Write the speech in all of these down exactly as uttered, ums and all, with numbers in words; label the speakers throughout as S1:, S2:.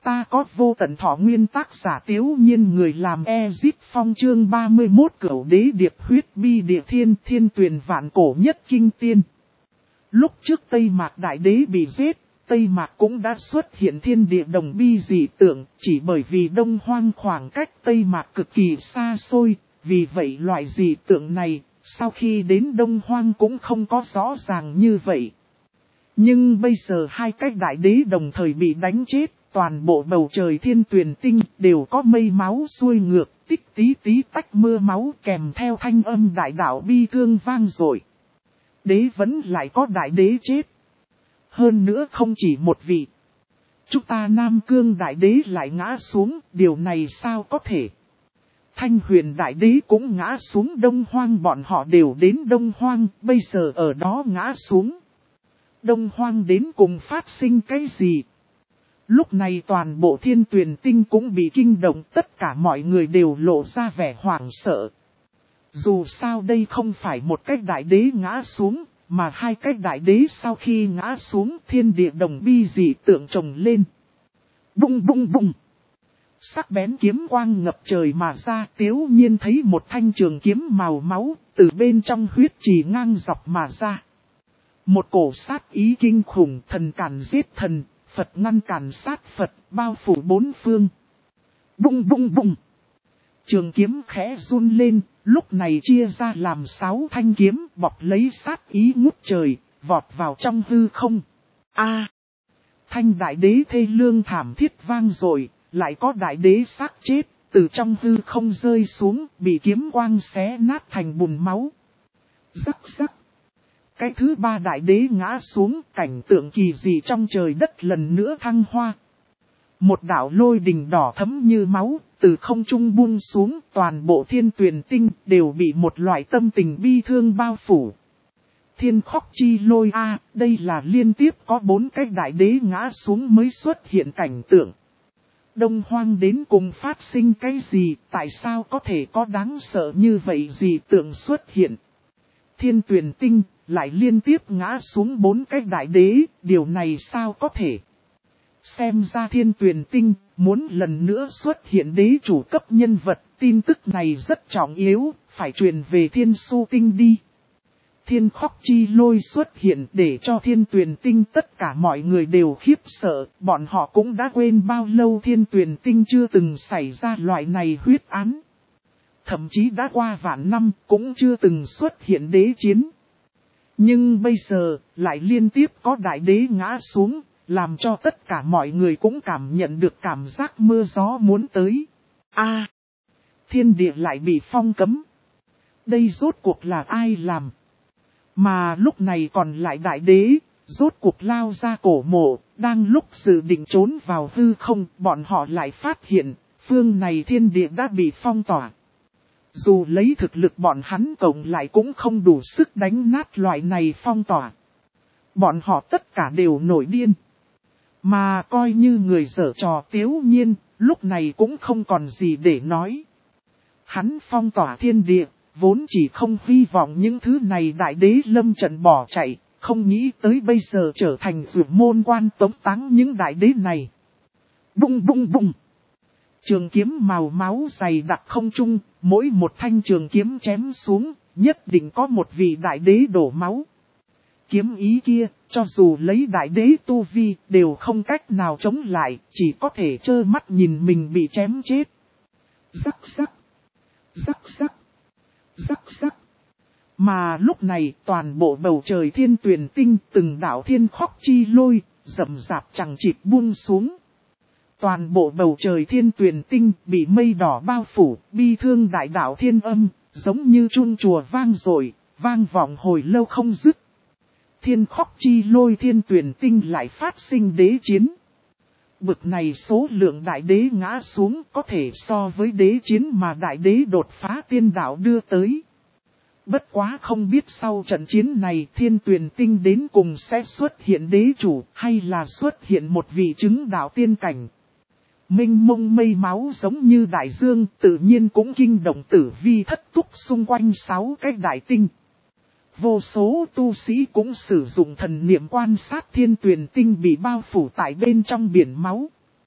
S1: Ta có vô tận thọ nguyên, tác giả Tiếu Nhiên, người làm Ezip Phong, chương ba mươi mốt Cửu Đế Điệp Huyết Bi Địa Thiên, thiên tuyển vạn cổ nhất kinh tiên. Lúc trước Tây Mạc Đại Đế bị giết, Tây Mạc cũng đã xuất hiện thiên địa đồng bi dị tượng, chỉ bởi vì Đông Hoang khoảng cách Tây Mạc cực kỳ xa xôi, vì vậy loại dị tượng này, sau khi đến Đông Hoang cũng không có rõ ràng như vậy. Nhưng bây giờ hai cái đại đế đồng thời bị đánh chết, toàn bộ bầu trời thiên tuyển tinh đều có mây máu xuôi ngược, tích tí tí tách mưa máu kèm theo thanh âm đại đạo bi thương vang dội. Đế vẫn lại có đại đế chết. Hơn nữa không chỉ một vị. Chúng ta Nam Cương đại đế lại ngã xuống, điều này sao có thể? Thanh Huyền đại đế cũng ngã xuống Đông Hoang, bọn họ đều đến Đông Hoang, bây giờ ở đó ngã xuống. Đông Hoang đến cùng phát sinh cái gì? Lúc này toàn bộ thiên tuyển tinh cũng bị kinh động, tất cả mọi người đều lộ ra vẻ hoảng sợ. Dù sao đây không phải một cách đại đế ngã xuống, mà hai cách đại đế sau khi ngã xuống thiên địa đồng bi dị tượng trồng lên. Bung bung bung. Sắc bén kiếm quang ngập trời mà ra, Tiếu Nhiên thấy một thanh trường kiếm màu máu, từ bên trong huyết trì ngang dọc mà ra. Một cổ sát ý kinh khủng, thần càn giết thần, Phật ngăn càn sát Phật, bao phủ bốn phương. Bung bung bung. Trường kiếm khẽ run lên, lúc này chia ra làm sáu thanh kiếm, bọc lấy sát ý ngút trời, vọt vào trong hư không. A! Thanh đại đế thê lương thảm thiết vang rồi, lại có đại đế xác chết, từ trong hư không rơi xuống, bị kiếm quang xé nát thành bùn máu. Rắc rắc. Cái thứ ba đại đế ngã xuống, cảnh tượng kỳ dị trong trời đất lần nữa thăng hoa. Một đạo lôi đình đỏ thẫm như máu, từ không trung buông xuống, toàn bộ thiên tuyển tinh đều bị một loại tâm tình bi thương bao phủ. Thiên khóc chi lôi a, đây là liên tiếp có bốn cái đại đế ngã xuống mới xuất hiện cảnh tượng. Đông Hoang đến cùng phát sinh cái gì, tại sao có thể có đáng sợ như vậy gì tượng xuất hiện. Thiên tuyển tinh lại liên tiếp ngã xuống bốn cái đại đế, điều này sao có thể. Xem ra thiên tuyển tinh muốn lần nữa xuất hiện đế chủ cấp nhân vật, tin tức này rất trọng yếu, phải truyền về thiên su tinh đi. Thiên khóc chi lôi xuất hiện để cho thiên tuyển tinh tất cả mọi người đều khiếp sợ, bọn họ cũng đã quên bao lâu thiên tuyển tinh chưa từng xảy ra loại này huyết án. Thậm chí đã qua vạn năm cũng chưa từng xuất hiện đế chiến. Nhưng bây giờ lại liên tiếp có đại đế ngã xuống, làm cho tất cả mọi người cũng cảm nhận được cảm giác mưa gió muốn tới. A! Thiên địa lại bị phong cấm. Đây rốt cuộc là ai làm? Mà lúc này còn lại đại đế, rốt cuộc lao ra cổ mộ, đang lúc dự định trốn vào hư không, bọn họ lại phát hiện, phương này thiên địa đã bị phong tỏa. Dù lấy thực lực bọn hắn cộng lại cũng không đủ sức đánh nát loại này phong tỏa. Bọn họ tất cả đều nổi điên. Mà coi như người giở trò Tiếu Nhiên, lúc này cũng không còn gì để nói. Hắn phong tỏa thiên địa, vốn chỉ không hy vọng những thứ này đại đế lâm trận bỏ chạy, không nghĩ tới bây giờ trở thành dược môn quan tống táng những đại đế này. Bung bung bung. Trường kiếm màu máu dày đặc không trung, mỗi một thanh trường kiếm chém xuống, nhất định có một vị đại đế đổ máu. Kiếm ý kia, cho dù lấy đại đế tu vi, đều không cách nào chống lại, chỉ có thể trơ mắt nhìn mình bị chém chết. Rắc rắc, rắc rắc, rắc rắc. Mà lúc này, toàn bộ bầu trời thiên tuyển tinh, từng đạo thiên khóc chi lôi, rậm rạp chẳng chịt buông xuống. Toàn bộ bầu trời thiên tuyển tinh bị mây đỏ bao phủ, bi thương đại đạo thiên âm, giống như chuông chùa vang dội, vang vọng hồi lâu không dứt. Thiên khóc chi lôi thiên tuyển tinh lại phát sinh đế chiến. Bực này số lượng đại đế ngã xuống có thể so với đế chiến mà đại đế đột phá tiên đạo đưa tới. Bất quá không biết sau trận chiến này thiên tuyển tinh đến cùng sẽ xuất hiện đế chủ hay là xuất hiện một vị chứng đạo tiên cảnh. Mênh mông mây máu giống như đại dương tự nhiên cũng kinh động tử vi thất túc xung quanh sáu cái đại tinh. Vô số tu sĩ cũng sử dụng thần niệm quan sát thiên tuyển tinh bị bao phủ tại bên trong biển máu.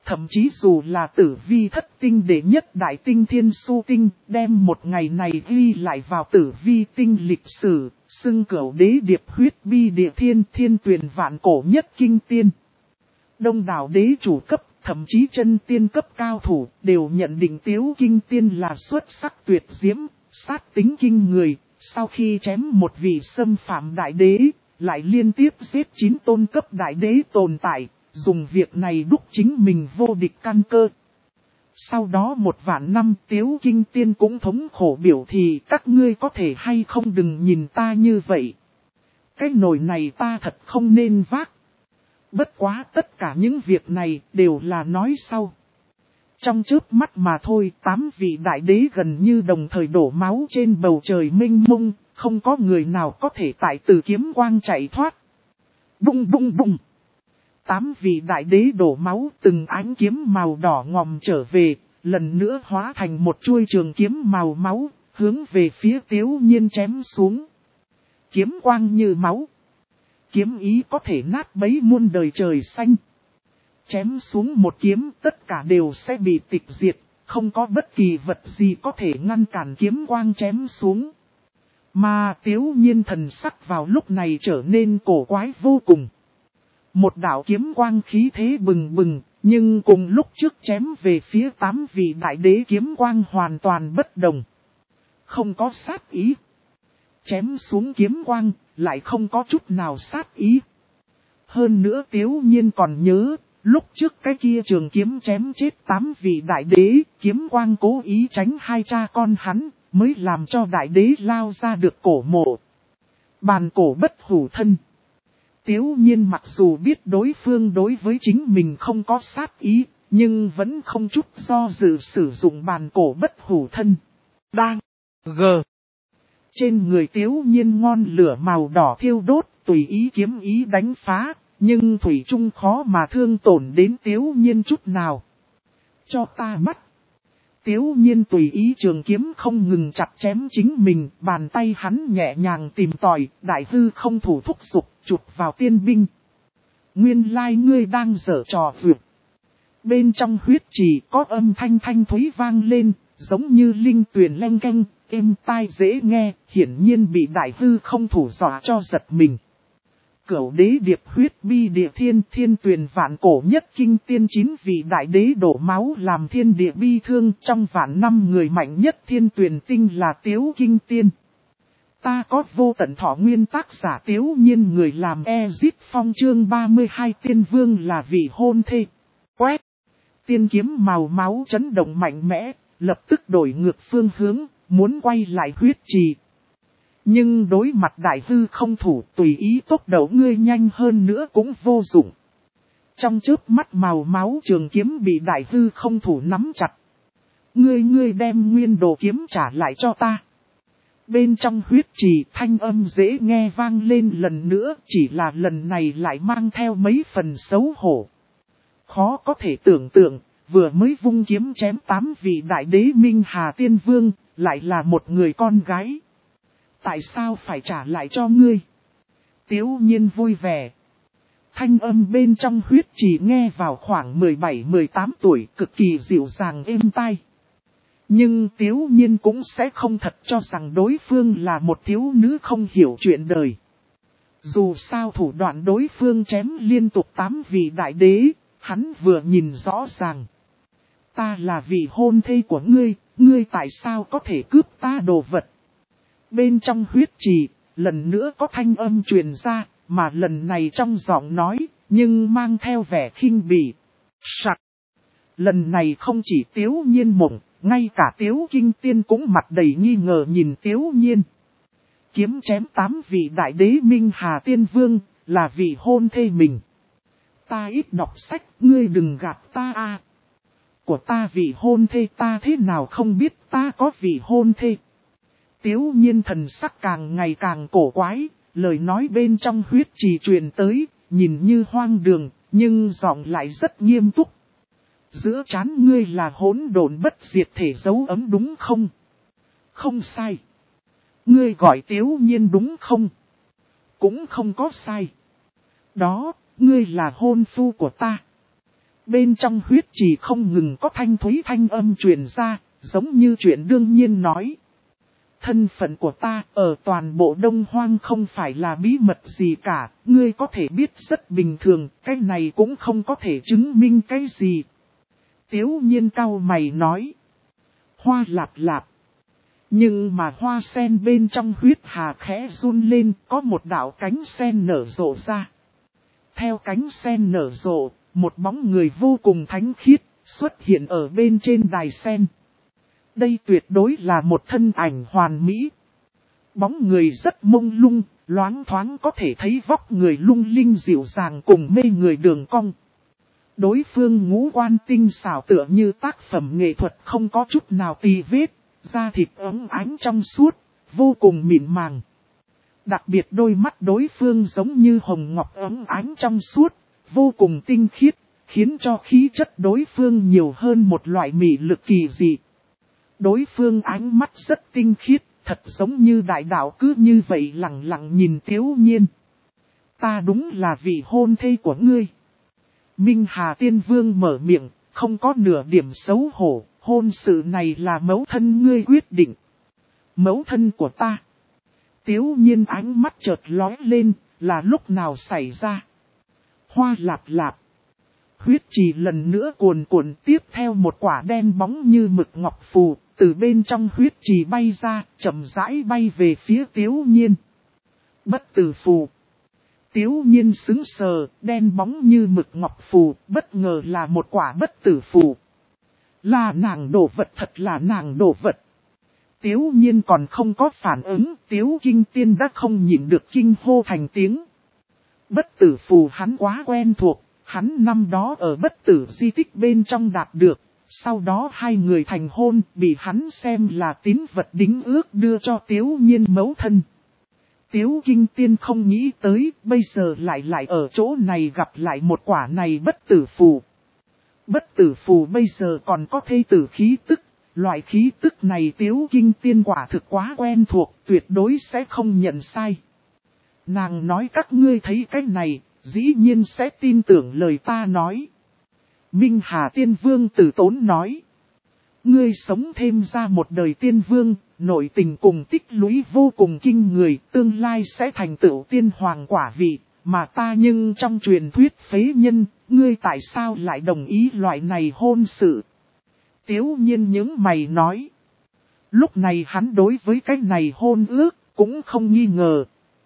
S1: Thậm chí dù là tử vi thất tinh đệ nhất đại tinh thiên su tinh, đem một ngày này ghi lại vào tử vi tinh lịch sử, xưng cửu đế điệp huyết bi địa thiên thiên tuyển vạn cổ nhất kinh tiên. Đông đảo đế chủ cấp, thậm chí chân tiên cấp cao thủ, đều nhận định Tiếu Kinh Tiên là xuất sắc tuyệt diễm, sát tính kinh người. Sau khi chém một vị xâm phạm đại đế, lại liên tiếp giết chín tôn cấp đại đế tồn tại, dùng việc này đúc chính mình vô địch căn cơ. Sau đó một vạn năm Tiếu Kinh Tiên cũng thống khổ biểu thì các ngươi có thể hay không đừng nhìn ta như vậy. Cái nồi này ta thật không nên vác. Bất quá tất cả những việc này đều là nói sau. Trong chớp mắt mà thôi, tám vị đại đế gần như đồng thời đổ máu trên bầu trời mênh mông, không có người nào có thể tại từ kiếm quang chạy thoát. Bung bung bung. Tám vị đại đế đổ máu, từng ánh kiếm màu đỏ ngòm trở về, lần nữa hóa thành một chuôi trường kiếm màu máu, hướng về phía Tiếu Nhiên chém xuống. Kiếm quang như máu. Kiếm ý có thể nát bấy muôn đời trời xanh. Chém xuống một kiếm tất cả đều sẽ bị tịch diệt, không có bất kỳ vật gì có thể ngăn cản kiếm quang chém xuống. Mà Tiếu Nhiên thần sắc vào lúc này trở nên cổ quái vô cùng. Một đạo kiếm quang khí thế bừng bừng, nhưng cùng lúc trước chém về phía tám vị đại đế kiếm quang hoàn toàn bất đồng. Không có sát ý. Chém xuống kiếm quang, lại không có chút nào sát ý. Hơn nữa Tiếu Nhiên còn nhớ, lúc trước cái kia trường kiếm chém chết tám vị đại đế, kiếm quang cố ý tránh hai cha con hắn, mới làm cho đại đế lao ra được cổ mộ. Bàn cổ bất hủ thân. Tiếu Nhiên mặc dù biết đối phương đối với chính mình không có sát ý, nhưng vẫn không chút do dự sử dụng bàn cổ bất hủ thân. Đang G. Trên người Tiếu Nhiên ngọn lửa màu đỏ thiêu đốt, tùy ý kiếm ý đánh phá, nhưng thủy chung khó mà thương tổn đến Tiếu Nhiên chút nào. Cho ta mắt. Tiếu Nhiên tùy ý trường kiếm không ngừng chặt chém chính mình, bàn tay hắn nhẹ nhàng tìm tòi, đại hư không thủ thúc giục, chụp vào tiên binh. Nguyên lai ngươi đang giở trò vượt. Bên trong huyết trì có âm thanh thanh thúy vang lên, giống như linh tuyền leng keng, êm tai dễ nghe, hiển nhiên bị đại hư không thủ dọa cho giật mình. Cửu đế điệp huyết bi địa thiên thiên tuyền vạn cổ nhất kinh tiên chín vị đại đế đổ máu làm thiên địa bi thương, trong vạn năm người mạnh nhất thiên tuyền tinh là Tiếu Kinh Tiên. Ta có vô tận thọ nguyên tác giả Tiếu Nhiên người làm Ezit Phong chương ba mươi hai tiên vương là vị hôn thê. Quét. Tiên kiếm màu máu chấn động mạnh mẽ, lập tức đổi ngược phương hướng, muốn quay lại huyết trì. Nhưng đối mặt đại hư không thủ, tùy ý tốc độ ngươi nhanh hơn nữa cũng vô dụng. Trong chớp mắt màu máu trường kiếm bị đại hư không thủ nắm chặt. Ngươi ngươi đem nguyên đồ kiếm trả lại cho ta. Bên trong huyết trì thanh âm dễ nghe vang lên lần nữa, chỉ là lần này lại mang theo mấy phần xấu hổ. Khó có thể tưởng tượng, vừa mới vung kiếm chém tám vị đại đế Minh Hà Tiên Vương, lại là một người con gái. Tại sao phải trả lại cho ngươi? Tiếu Nhiên vui vẻ. Thanh âm bên trong huyết trì nghe vào khoảng mười bảy mười tám tuổi, cực kỳ dịu dàng êm tai. Nhưng Tiếu Nhiên cũng sẽ không thật cho rằng đối phương là một thiếu nữ không hiểu chuyện đời. Dù sao thủ đoạn đối phương chém liên tục tám vị đại đế, hắn vừa nhìn rõ ràng. Ta là vị hôn thê của ngươi, ngươi tại sao có thể cướp ta đồ vật? Bên trong huyết trì, lần nữa có thanh âm truyền ra, mà lần này trong giọng nói, nhưng mang theo vẻ khinh bỉ. Sặc. Lần này không chỉ Tiếu Nhiên mộng, ngay cả Tiếu Kinh Tiên cũng mặt đầy nghi ngờ nhìn Tiếu Nhiên. Kiếm chém tám vị đại đế Minh Hà Tiên Vương, là vị hôn thê mình. Ta ít đọc sách, ngươi đừng gạt ta a. Của ta vị hôn thê ta thế nào không biết ta có vị hôn thê. Tiếu Nhiên thần sắc càng ngày càng cổ quái, lời nói bên trong huyết trì truyền tới, nhìn như hoang đường, nhưng giọng lại rất nghiêm túc. Giữa trán ngươi là hỗn độn bất diệt thể dấu ấm đúng không? Không sai. Ngươi gọi Tiếu Nhiên đúng không? Cũng không có sai. Đó, ngươi là hôn phu của ta. Bên trong huyết trì không ngừng có thanh thúy thanh âm truyền ra, giống như chuyện đương nhiên nói. Thân phận của ta ở toàn bộ Đông Hoang không phải là bí mật gì cả, ngươi có thể biết rất bình thường, cái này cũng không có thể chứng minh cái gì. Tiếu nhiên cau mày nói. Hoa lạp lạp. Nhưng mà hoa sen bên trong huyết hà khẽ run lên, có một đạo cánh sen nở rộ ra. Theo cánh sen nở rộ, một bóng người vô cùng thánh khiết, xuất hiện ở bên trên đài sen. Đây tuyệt đối là một thân ảnh hoàn mỹ. Bóng người rất mông lung, loáng thoáng có thể thấy vóc người lung linh dịu dàng cùng mê người đường cong. Đối phương ngũ quan tinh xảo tựa như tác phẩm nghệ thuật không có chút nào tì vết, da thịt óng ánh trong suốt, vô cùng mịn màng. Đặc biệt đôi mắt đối phương giống như hồng ngọc óng ánh trong suốt, vô cùng tinh khiết, khiến cho khí chất đối phương nhiều hơn một loại mị lực kỳ dị. Đối phương ánh mắt rất tinh khiết, thật giống như đại đạo cứ như vậy lặng lặng nhìn Tiếu Nhiên. Ta đúng là vị hôn thê của ngươi. Minh Hà Tiên Vương mở miệng, không có nửa điểm xấu hổ, hôn sự này là mẫu thân ngươi quyết định. Mẫu thân của ta. Tiếu Nhiên ánh mắt chợt lóe lên, là lúc nào xảy ra. Hoa lạp lạp. Huyết trì lần nữa cuồn cuộn tiếp theo một quả đen bóng như mực ngọc phù, từ bên trong huyết trì bay ra, chậm rãi bay về phía Tiếu Nhiên. Bất tử phù. Tiếu Nhiên sững sờ, đen bóng như mực ngọc phù, bất ngờ là một quả bất tử phù. Là nàng đồ vật, thật là nàng đồ vật. Tiếu Nhiên còn không có phản ứng, Tiếu Kinh Tiên đã không nhịn được kinh hô thành tiếng. Bất tử phù hắn quá quen thuộc, hắn năm đó ở bất tử di tích bên trong đạt được, sau đó hai người thành hôn, bị hắn xem là tín vật đính ước đưa cho Tiếu Nhiên mẫu thân. Tiếu Kinh Tiên không nghĩ tới, bây giờ lại lại ở chỗ này gặp lại một quả này bất tử phù. Bất tử phù bây giờ còn có thê tử khí tức, loại khí tức này Tiếu Kinh Tiên quả thực quá quen thuộc, tuyệt đối sẽ không nhận sai. Nàng nói các ngươi thấy cái này, dĩ nhiên sẽ tin tưởng lời ta nói. Minh Hà Tiên Vương tử tốn nói. Ngươi sống thêm ra một đời tiên vương, nội tình cùng tích lũy vô cùng kinh người, tương lai sẽ thành tựu tiên hoàng quả vị, mà ta nhưng trong truyền thuyết phế nhân, ngươi tại sao lại đồng ý loại này hôn sự? Tiếu Nhiên những mày nói. Lúc này hắn đối với cái này hôn ước, cũng không nghi ngờ.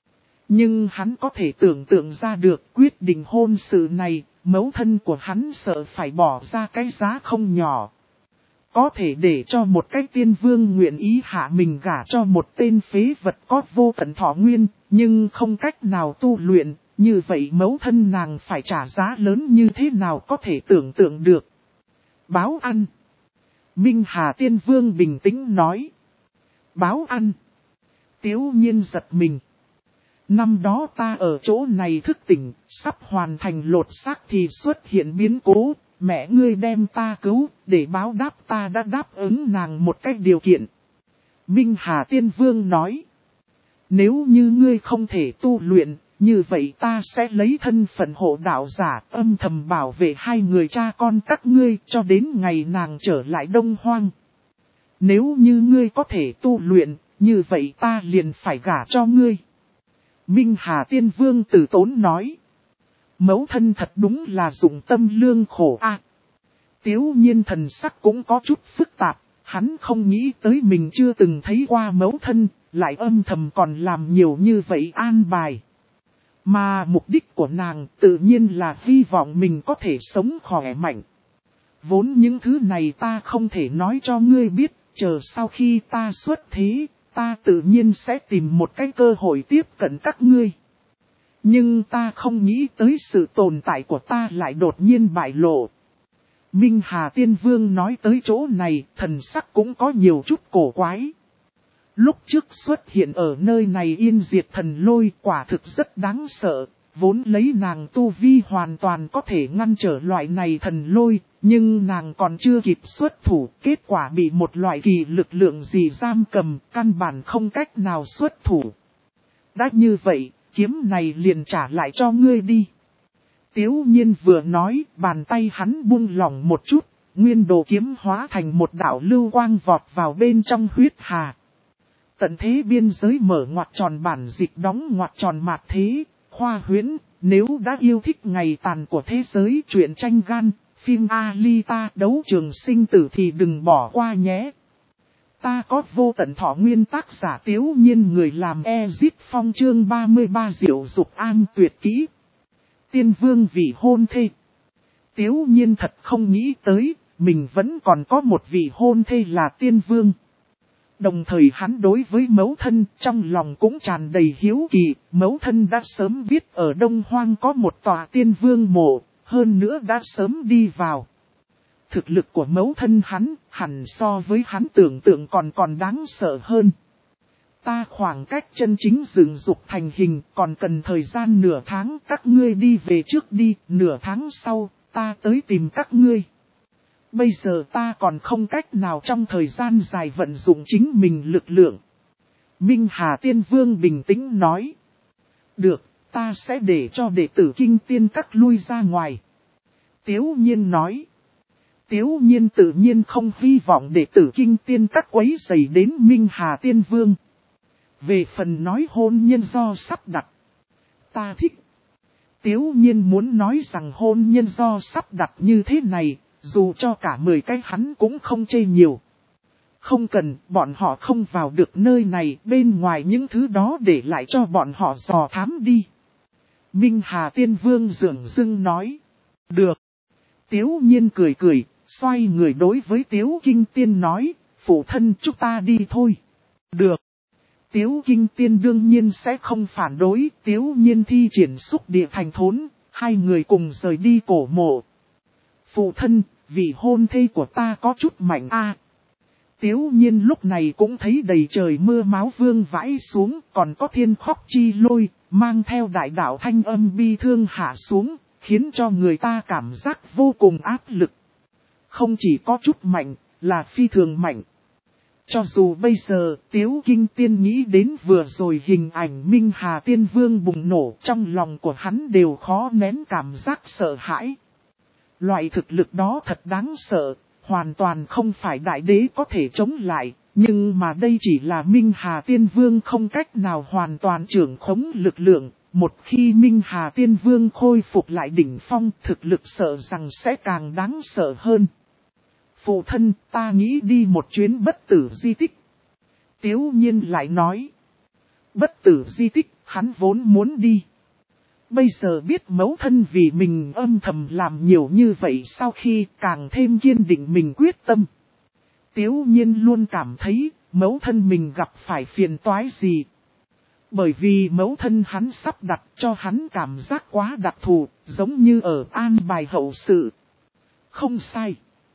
S1: Nhưng hắn có thể tưởng tượng ra được quyết định hôn sự này, mẫu thân của hắn sợ phải bỏ ra cái giá không nhỏ. Có thể để cho một cái tiên vương nguyện ý hạ mình gả cho một tên phế vật có vô tận thọ nguyên, nhưng không cách nào tu luyện, như vậy mẫu thân nàng phải trả giá lớn như thế nào có thể tưởng tượng được. Báo ăn. Minh Hà Tiên Vương bình tĩnh nói. Báo ăn. Tiếu Nhiên giật mình. Năm đó ta ở chỗ này thức tỉnh, sắp hoàn thành lột xác thì xuất hiện biến cố, mẹ ngươi đem ta cứu, để báo đáp ta đã đáp ứng nàng một cách điều kiện. Minh Hà Tiên Vương nói, nếu như ngươi không thể tu luyện, như vậy ta sẽ lấy thân phận hộ đạo giả âm thầm bảo vệ hai người cha con các ngươi cho đến ngày nàng trở lại Đông Hoang. Nếu như ngươi có thể tu luyện, như vậy ta liền phải gả cho ngươi. Minh Hà Tiên Vương tử tốn nói. Mẫu thân thật đúng là dụng tâm lương khổ a. À, Tiếu Nhiên thần sắc cũng có chút phức tạp, hắn không nghĩ tới mình chưa từng thấy qua mẫu thân, lại âm thầm còn làm nhiều như vậy an bài. Mà mục đích của nàng tự nhiên là hy vọng mình có thể sống khỏe mạnh. Vốn những thứ này ta không thể nói cho ngươi biết, chờ sau khi ta xuất thế, ta tự nhiên sẽ tìm một cái cơ hội tiếp cận các ngươi. Nhưng ta không nghĩ tới sự tồn tại của ta lại đột nhiên bại lộ. Minh Hà Tiên Vương nói tới chỗ này, thần sắc cũng có nhiều chút cổ quái. Lúc trước xuất hiện ở nơi này yên diệt thần lôi quả thực rất đáng sợ, vốn lấy nàng tu vi hoàn toàn có thể ngăn trở loại này thần lôi, nhưng nàng còn chưa kịp xuất thủ, kết quả bị một loại kỳ lực lượng gì giam cầm, căn bản không cách nào xuất thủ. Đã như vậy, kiếm này liền trả lại cho ngươi đi. Tiếu nhiên vừa nói, bàn tay hắn buông lỏng một chút, nguyên đồ kiếm hóa thành một đạo lưu quang vọt vào bên trong huyết hà. Tận thế biên giới mở ngoặc tròn bản dịch đóng ngoặc tròn mạt thế, khoa huyễn, nếu đã yêu thích ngày tàn của thế giới truyện tranh gan, phim Alita đấu trường sinh tử thì đừng bỏ qua nhé. Ta có vô tận thọ nguyên tác giả Tiếu nhiên người làm Exit Phong chương ba mươi ba diệu dục an tuyệt kỹ. Tiên vương vị hôn thê. Tiếu nhiên thật không nghĩ tới, mình vẫn còn có một vị hôn thê là tiên vương. Đồng thời hắn đối với mẫu thân trong lòng cũng tràn đầy hiếu kỳ, mẫu thân đã sớm biết ở Đông Hoang có một tòa tiên vương mộ, hơn nữa đã sớm đi vào. Thực lực của mẫu thân hắn, hẳn so với hắn tưởng tượng còn còn đáng sợ hơn. Ta khoảng cách chân chính dựng dục thành hình còn cần thời gian nửa tháng, các ngươi đi về trước đi, nửa tháng sau, ta tới tìm các ngươi. Bây giờ ta còn không cách nào trong thời gian dài vận dụng chính mình lực lượng. Minh Hà Tiên Vương bình tĩnh nói. Được, ta sẽ để cho đệ tử kinh tiên các lui ra ngoài. Tiếu nhiên nói. Tiếu nhiên tự nhiên không hy vọng đệ tử kinh tiên các quấy rầy đến Minh Hà Tiên Vương. Về phần nói hôn nhân do sắp đặt. Ta thích. Tiếu nhiên muốn nói rằng hôn nhân do sắp đặt như thế này, dù cho cả mười cái hắn cũng không chê nhiều. Không cần, bọn họ không vào được nơi này, bên ngoài những thứ đó để lại cho bọn họ dò thám đi. Minh Hà Tiên Vương dường dưng nói. Được. Tiếu nhiên cười cười, xoay người đối với Tiếu Kinh Tiên nói, phụ thân chúng ta đi thôi. Được. Tiếu Kinh Tiên đương nhiên sẽ không phản đối, Tiếu nhiên thi triển xúc địa thành thốn, hai người cùng rời đi cổ mộ. Phụ thân, vị hôn thê của ta có chút mạnh a. À, Tiếu nhiên lúc này cũng thấy đầy trời mưa máu vương vãi xuống, còn có thiên khóc chi lôi, mang theo đại đạo thanh âm bi thương hạ xuống, khiến cho người ta cảm giác vô cùng áp lực. Không chỉ có chút mạnh, là phi thường mạnh. Cho dù bây giờ Tiếu Kinh Tiên nghĩ đến vừa rồi hình ảnh Minh Hà Tiên Vương bùng nổ, trong lòng của hắn đều khó nén cảm giác sợ hãi. Loại thực lực đó thật đáng sợ, hoàn toàn không phải đại đế có thể chống lại, nhưng mà đây chỉ là Minh Hà Tiên Vương không cách nào hoàn toàn trưởng khống lực lượng. Một khi Minh Hà Tiên Vương khôi phục lại đỉnh phong, thực lực sợ rằng sẽ càng đáng sợ hơn. Phụ thân, ta nghĩ đi một chuyến bất tử di tích. Tiếu nhiên lại nói. Bất tử di tích, hắn vốn muốn đi. Bây giờ biết mẫu thân vì mình âm thầm làm nhiều như vậy, sau khi càng thêm kiên định mình quyết tâm. Tiếu nhiên luôn cảm thấy mẫu thân mình gặp phải phiền toái gì. Bởi vì mẫu thân hắn sắp đặt cho hắn cảm giác quá đặc thù, giống như ở an bài hậu sự. Không sai.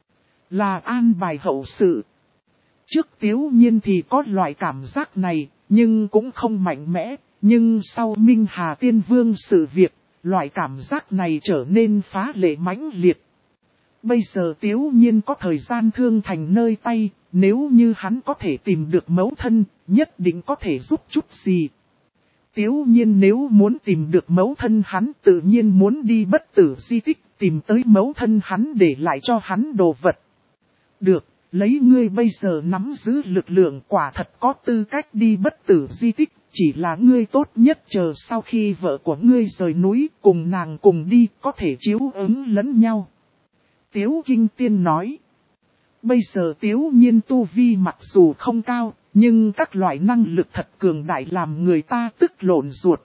S1: Là an bài hậu sự. Trước Tiếu nhiên thì có loại cảm giác này, nhưng cũng không mạnh mẽ. Nhưng sau Minh Hà Tiên Vương sự việc, loại cảm giác này trở nên phá lệ mãnh liệt. Bây giờ Tiếu nhiên có thời gian thương thành nơi tay, nếu như hắn có thể tìm được mẫu thân, nhất định có thể giúp chút gì. Tiếu nhiên nếu muốn tìm được mẫu thân hắn tự nhiên muốn đi bất tử di tích, tìm tới mẫu thân hắn để lại cho hắn đồ vật. Được, lấy ngươi bây giờ nắm giữ lực lượng quả thật có tư cách đi bất tử di tích, chỉ là ngươi tốt nhất chờ sau khi vợ của ngươi rời núi cùng nàng cùng đi có thể chiếu ứng lẫn nhau. Tiếu Kinh Tiên nói. Bây giờ Tiếu nhiên tu vi mặc dù không cao, nhưng các loại năng lực thật cường đại làm người ta tức lộn ruột.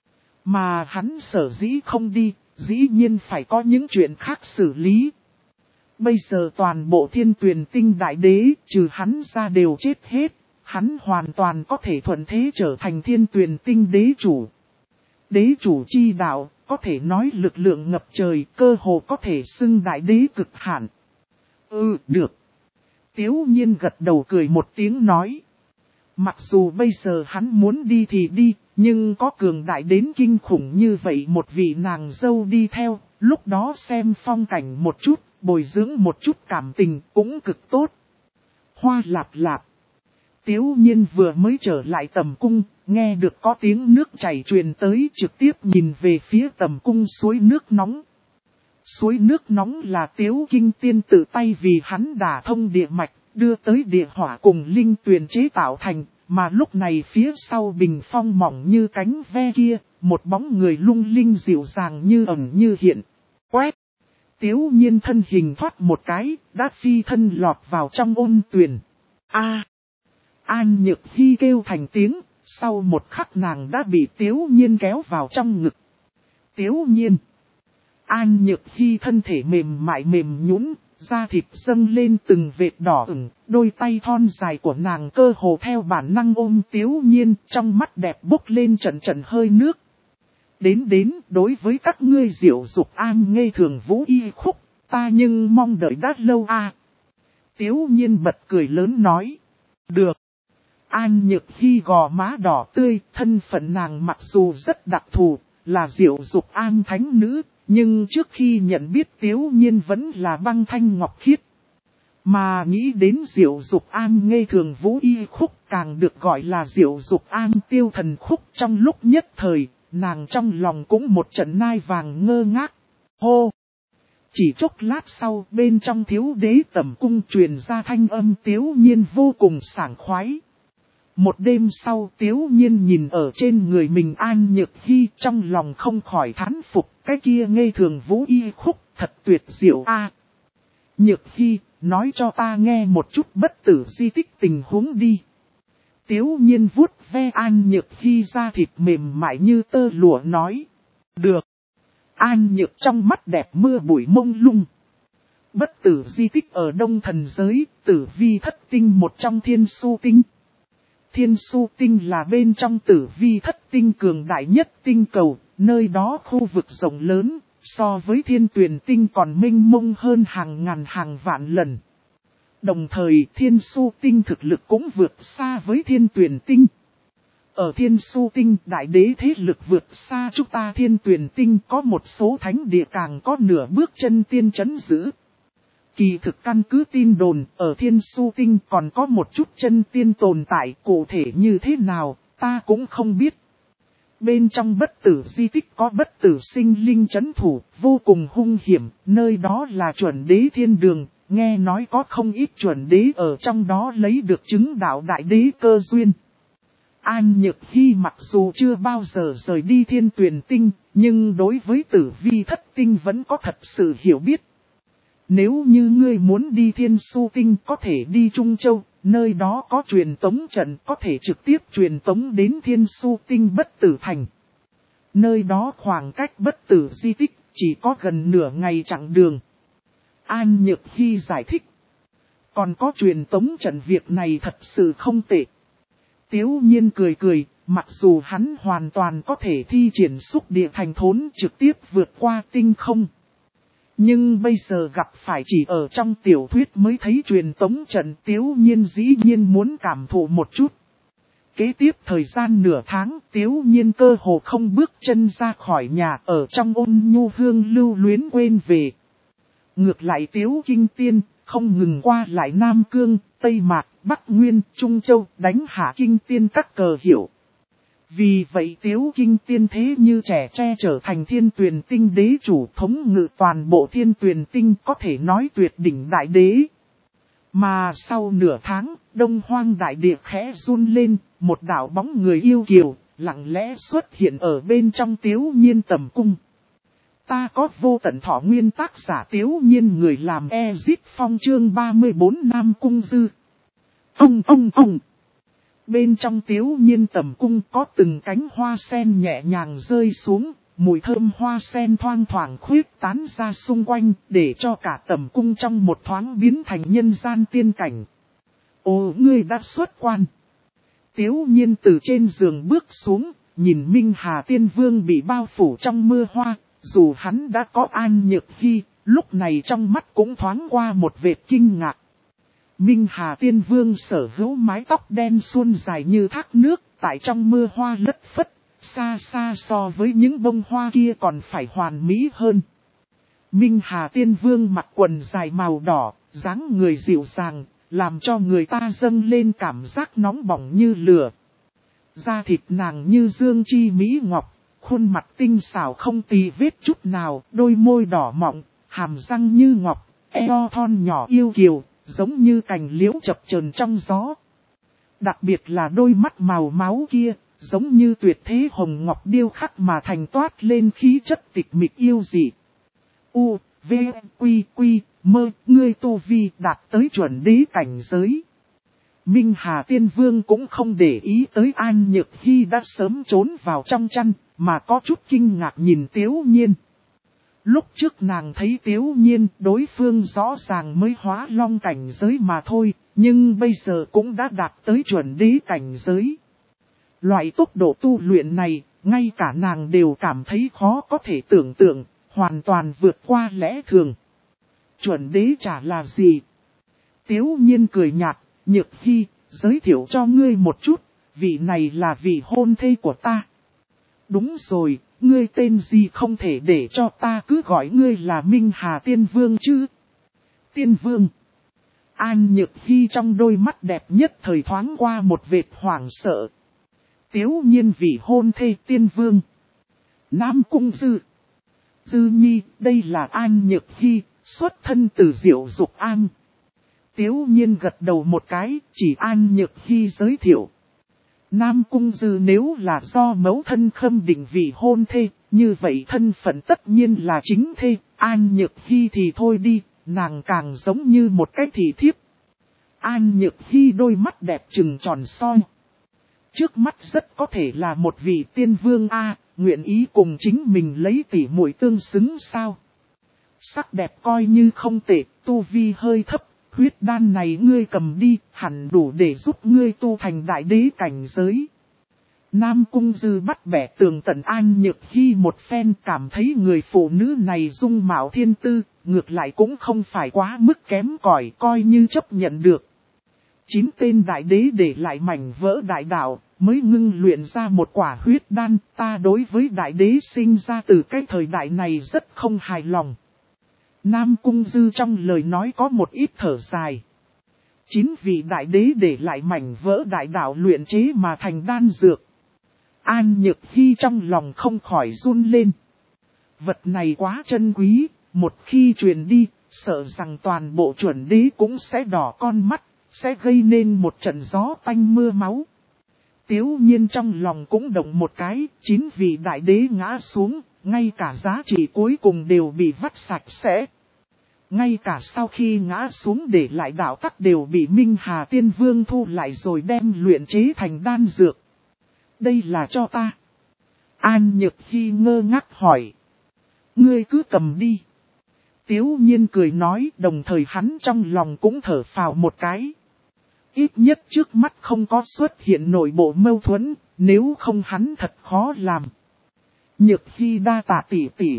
S1: Mà hắn sở dĩ không đi, dĩ nhiên phải có những chuyện khác xử lý. Bây giờ toàn bộ Thiên Tuyền Tinh đại đế, trừ hắn ra đều chết hết, hắn hoàn toàn có thể thuận thế trở thành Thiên Tuyền Tinh đế chủ. Đế chủ chi đạo, có thể nói lực lượng ngập trời, cơ hồ có thể xưng đại đế cực hạn. Ừ, được. Tiếu nhiên gật đầu cười một tiếng nói. Mặc dù bây giờ hắn muốn đi thì đi, nhưng có cường đại đến kinh khủng như vậy một vị nàng dâu đi theo, lúc đó xem phong cảnh một chút, bồi dưỡng một chút cảm tình cũng cực tốt. Hoa lạp lạp. Tiếu Nhiên vừa mới trở lại tầm cung, nghe được có tiếng nước chảy truyền tới, trực tiếp nhìn về phía tầm cung suối nước nóng. Suối nước nóng là Tiếu Kinh Tiên tự tay vì hắn đả thông địa mạch, đưa tới địa hỏa cùng linh tuyền chế tạo thành, mà lúc này phía sau bình phong mỏng như cánh ve kia, một bóng người lung linh dịu dàng như ẩn như hiện. Quét! Tiếu Nhiên thân hình thoát một cái, đã phi thân lọt vào trong ôn tuyền. A! An Nhược Hy kêu thành tiếng, sau một khắc nàng đã bị Tiếu Nhiên kéo vào trong ngực. Tiếu Nhiên! An Nhược Hy thân thể mềm mại mềm nhũn, da thịt dâng lên từng vệt đỏ ửng, đôi tay thon dài của nàng cơ hồ theo bản năng ôm Tiếu Nhiên, trong mắt đẹp bốc lên trận trận hơi nước. Đến đến, đối với các ngươi diệu dục an ngây thường vũ y khúc, ta nhưng mong đợi đã lâu a. À. Tiếu Nhiên bật cười lớn nói. Được. An Nhược Hy gò má đỏ tươi, thân phận nàng mặc dù rất đặc thù, là diệu dục an thánh nữ, nhưng trước khi nhận biết Tiếu Nhiên vẫn là băng thanh ngọc khiết. Mà nghĩ đến diệu dục an ngây thường vũ y khúc càng được gọi là diệu dục an tiêu thần khúc, trong lúc nhất thời, nàng trong lòng cũng một trận nai vàng ngơ ngác. Hô! Chỉ chốc lát sau, bên trong thiếu đế tẩm cung truyền ra thanh âm Tiếu Nhiên vô cùng sảng khoái. Một đêm sau, Tiếu Nhiên nhìn ở trên người mình An Nhược Hy, trong lòng không khỏi thán phục, cái kia ngây thường vũ y khúc, thật tuyệt diệu a. Nhược Hy, nói cho ta nghe một chút bất tử di tích tình huống đi. Tiếu Nhiên vuốt ve An Nhược Hy da thịt mềm mại như tơ lụa nói. Được. An Nhược trong mắt đẹp mưa bụi mông lung. Bất tử di tích ở Đông Thần Giới, tử vi thất tinh một trong thiên su tinh. Thiên su tinh là bên trong tử vi thất tinh cường đại nhất tinh cầu, nơi đó khu vực rộng lớn, so với thiên tuyền tinh còn mênh mông hơn hàng ngàn hàng vạn lần. Đồng thời thiên su tinh thực lực cũng vượt xa với thiên tuyền tinh. Ở thiên su tinh đại đế thế lực vượt xa chúng ta thiên tuyền tinh có một số thánh địa càng có nửa bước chân tiên chấn giữ. Kỳ thực căn cứ tin đồn ở thiên su tinh còn có một chút chân tiên tồn tại, cụ thể như thế nào ta cũng không biết. Bên trong bất tử di tích có bất tử sinh linh chấn thủ vô cùng hung hiểm, nơi đó là chuẩn đế thiên đường, nghe nói có không ít chuẩn đế ở trong đó lấy được chứng đạo đại đế cơ duyên. An Nhược Hy mặc dù chưa bao giờ rời đi thiên tuyền tinh, nhưng đối với tử vi thất tinh vẫn có thật sự hiểu biết. Nếu như ngươi muốn đi thiên su tinh có thể đi Trung Châu, nơi đó có truyền tống trận có thể trực tiếp truyền tống đến thiên su tinh bất tử thành. Nơi đó khoảng cách bất tử di tích chỉ có gần nửa ngày chặng đường. An Nhược Hy giải thích. Còn có truyền tống trận việc này thật sự không tệ. Tiếu Nhiên cười cười, mặc dù hắn hoàn toàn có thể thi triển xúc địa thành thốn trực tiếp vượt qua tinh không. Nhưng bây giờ gặp phải chỉ ở trong tiểu thuyết mới thấy truyền tống trận, Tiếu Nhiên dĩ nhiên muốn cảm thụ một chút. Kế tiếp thời gian nửa tháng, Tiếu Nhiên cơ hồ không bước chân ra khỏi nhà, ở trong ôn nhu hương lưu luyến quên về. Ngược lại Tiếu Kinh Tiên, không ngừng qua lại Nam Cương, Tây Mạc, Bắc Nguyên, Trung Châu, đánh hạ Kinh Tiên các cờ hiệu. Vì vậy Tiếu Kinh Tiên thế như trẻ tre trở thành thiên tuyền tinh đế chủ, thống ngự toàn bộ thiên tuyền tinh, có thể nói tuyệt đỉnh đại đế. Mà sau nửa tháng, Đông Hoang đại địa khẽ run lên, một đạo bóng người yêu kiều, lặng lẽ xuất hiện ở bên trong Tiếu Nhiên tầm cung. Ta có vô tận thọ nguyên, tác giả Tiếu Nhiên, người làm Ezit Phong, chương ba mươi bốn Nam Cung Dư. Ông ông ông. Bên trong Tiếu Nhiên tầm cung có từng cánh hoa sen nhẹ nhàng rơi xuống, mùi thơm hoa sen thoang thoảng khuyết tán ra xung quanh, để cho cả tầm cung trong một thoáng biến thành nhân gian tiên cảnh. Ồ, ngươi đã xuất quan. Tiếu Nhiên từ trên giường bước xuống, nhìn Minh Hà Tiên Vương bị bao phủ trong mưa hoa, dù hắn đã có An Nhược Hy, lúc này trong mắt cũng thoáng qua một vệt kinh ngạc. Minh Hà Tiên Vương sở hữu mái tóc đen suôn dài như thác nước, tại trong mưa hoa lất phất, xa xa so với những bông hoa kia còn phải hoàn mỹ hơn. Minh Hà Tiên Vương mặc quần dài màu đỏ, dáng người dịu dàng, làm cho người ta dâng lên cảm giác nóng bỏng như lửa. Da thịt nàng như dương chi mỹ ngọc, khuôn mặt tinh xảo không tì vết chút nào, đôi môi đỏ mọng, hàm răng như ngọc, eo thon nhỏ yêu kiều, giống như cành liễu chập chờn trong gió. Đặc biệt là đôi mắt màu máu kia, giống như tuyệt thế hồng ngọc điêu khắc mà thành toát lên khí chất tịch mịch yêu dị. U, V, Quy, Quy, Mơ, ngươi tu vi đạt tới chuẩn đế cảnh giới. Minh Hà Tiên Vương cũng không để ý tới An Nhược Hy đã sớm trốn vào trong chăn, mà có chút kinh ngạc nhìn Tiếu Nhiên. Lúc trước nàng thấy Tiếu Nhiên đối phương rõ ràng mới hóa long cảnh giới mà thôi, nhưng bây giờ cũng đã đạt tới chuẩn đế cảnh giới. Loại tốc độ tu luyện này, ngay cả nàng đều cảm thấy khó có thể tưởng tượng, hoàn toàn vượt qua lẽ thường. Chuẩn đế chả là gì? Tiếu Nhiên cười nhạt, Nhược Hy, giới thiệu cho ngươi một chút, vị này là vị hôn thê của ta. Đúng rồi, ngươi tên gì không thể để cho ta cứ gọi ngươi là Minh Hà Tiên Vương chứ? Tiên Vương. An Nhược Hy trong đôi mắt đẹp nhất thời thoáng qua một vệt hoảng sợ. Tiếu Nhiên vị hôn thê Tiên Vương. Nam Cung Dư. Dư Nhi, đây là An Nhược Hy, xuất thân từ Diệu Dục An. Tiếu Nhiên gật đầu một cái, chỉ An Nhược Hy giới thiệu. Nam Cung Dư nếu là do mẫu thân khâm định vị hôn thê, như vậy thân phận tất nhiên là chính thê. An Nhược Hy thì thôi đi, nàng càng giống như một cái thị thiếp. An Nhược Hy đôi mắt đẹp trừng tròn soi. Trước mắt rất có thể là một vị tiên vương A, nguyện ý cùng chính mình lấy tỉ muội tương xứng sao. Sắc đẹp coi như không tệ, tu vi hơi thấp. Huyết đan này ngươi cầm đi, hẳn đủ để giúp ngươi tu thành đại đế cảnh giới. Nam Cung Dư bắt bẻ tường tận An Nhược Hy một phen, cảm thấy người phụ nữ này dung mạo thiên tư, ngược lại cũng không phải quá mức kém cỏi, coi như chấp nhận được. Chín tên đại đế để lại mảnh vỡ đại đạo, mới ngưng luyện ra một quả huyết đan. Ta đối với đại đế sinh ra từ cái thời đại này rất không hài lòng. Nam Cung Dư trong lời nói có một ít thở dài. Chín vị đại đế để lại mảnh vỡ đại đạo luyện chế mà thành đan dược. An Nhược Hy trong lòng không khỏi run lên. Vật này quá chân quý, một khi truyền đi, sợ rằng toàn bộ chuẩn đế cũng sẽ đỏ con mắt, sẽ gây nên một trận gió tanh mưa máu. Tiếu Nhiên trong lòng cũng động một cái, chín vị đại đế ngã xuống, ngay cả giá trị cuối cùng đều bị vắt sạch sẽ. Ngay cả sau khi ngã xuống để lại đạo tắc đều bị Minh Hà Tiên Vương thu lại rồi đem luyện chế thành đan dược. Đây là cho ta. An Nhược Hy ngơ ngác hỏi. Ngươi cứ cầm đi. Tiếu Nhiên cười nói, đồng thời hắn trong lòng cũng thở phào một cái. Ít nhất trước mắt không có xuất hiện nội bộ mâu thuẫn, nếu không hắn thật khó làm. Nhược Hy đa tạ tỷ tỷ.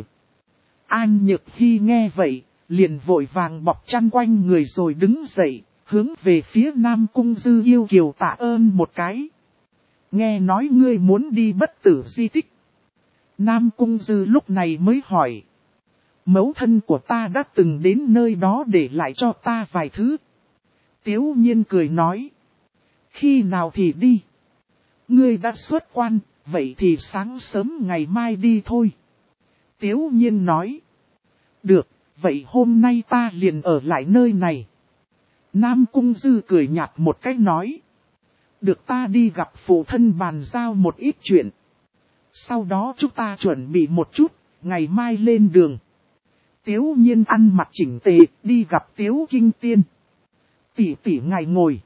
S1: An Nhược Hy nghe vậy, liền vội vàng bọc chăn quanh người rồi đứng dậy, hướng về phía Nam Cung Dư yêu kiều tạ ơn một cái. Nghe nói ngươi muốn đi bất tử di tích. Nam Cung Dư lúc này mới hỏi. Mẫu thân của ta đã từng đến nơi đó để lại cho ta vài thứ. Tiếu Nhiên cười nói. Khi nào thì đi. Ngươi đã xuất quan, vậy thì sáng sớm ngày mai đi thôi. Tiếu Nhiên nói. Được, vậy hôm nay ta liền ở lại nơi này. Nam Cung Dư cười nhạt một cách nói. Được, ta đi gặp phụ thân bàn giao một ít chuyện. Sau đó chúng ta chuẩn bị một chút, ngày mai lên đường. Tiếu Nhiên ăn mặc chỉnh tề, đi gặp Tiếu Kinh Tiên. Tỷ tỷ ngài ngồi.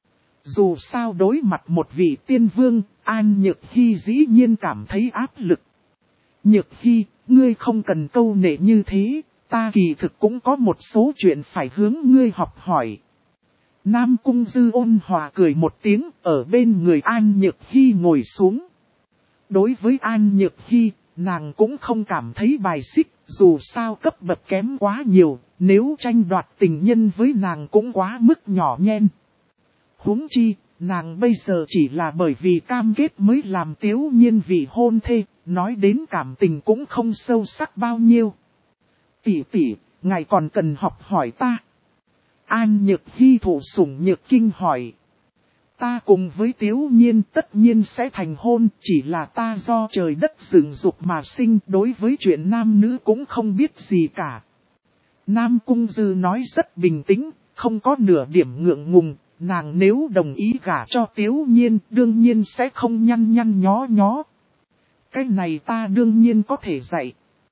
S1: Dù sao đối mặt một vị tiên vương, An Nhược Hy dĩ nhiên cảm thấy áp lực. Nhược Hy, ngươi không cần câu nệ như thế, ta kỳ thực cũng có một số chuyện phải hướng ngươi học hỏi. Nam Cung Dư ôn hòa cười một tiếng, ở bên người An Nhược Hy ngồi xuống. Đối với An Nhược Hy, nàng cũng không cảm thấy bài xích, dù sao cấp bậc kém quá nhiều, nếu tranh đoạt tình nhân với nàng cũng quá mức nhỏ nhen. Huống chi, nàng bây giờ chỉ là bởi vì cam kết mới làm Tiếu Nhiên vì hôn thê, nói đến cảm tình cũng không sâu sắc bao nhiêu. Tỷ tỷ, ngài còn cần học hỏi ta. An Nhược Hy thụ sủng nhược kinh hỏi. Ta cùng với Tiếu Nhiên tất nhiên sẽ thành hôn, chỉ là ta do trời đất dựng dục mà sinh, đối với chuyện nam nữ cũng không biết gì cả. Nam Cung Dư nói rất bình tĩnh, không có nửa điểm ngượng ngùng, nàng nếu đồng ý gả cho Tiếu Nhiên đương nhiên sẽ không nhăn nhăn nhó nhó. Cái này ta đương nhiên có thể dạy.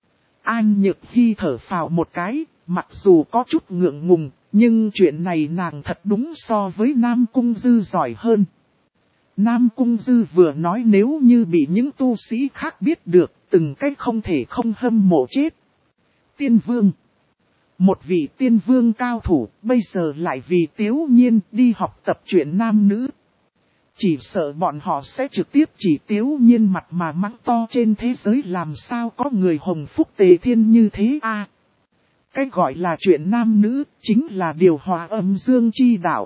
S1: An Nhược Hy thở phào một cái, mặc dù có chút ngượng ngùng, nhưng chuyện này nàng thật đúng so với Nam Cung Dư giỏi hơn. Nam Cung Dư vừa nói nếu như bị những tu sĩ khác biết được, từng cách không thể không hâm mộ chết. Tiên Vương. Một vị tiên vương cao thủ, bây giờ lại vì Tiếu Nhiên đi học tập chuyện nam nữ. Chỉ sợ bọn họ sẽ trực tiếp chỉ Tiếu Nhiên mặt mà mắng to trên thế giới làm sao có người hồng phúc tề thiên như thế a à, cái gọi là chuyện nam nữ, chính là điều hòa âm dương chi đạo.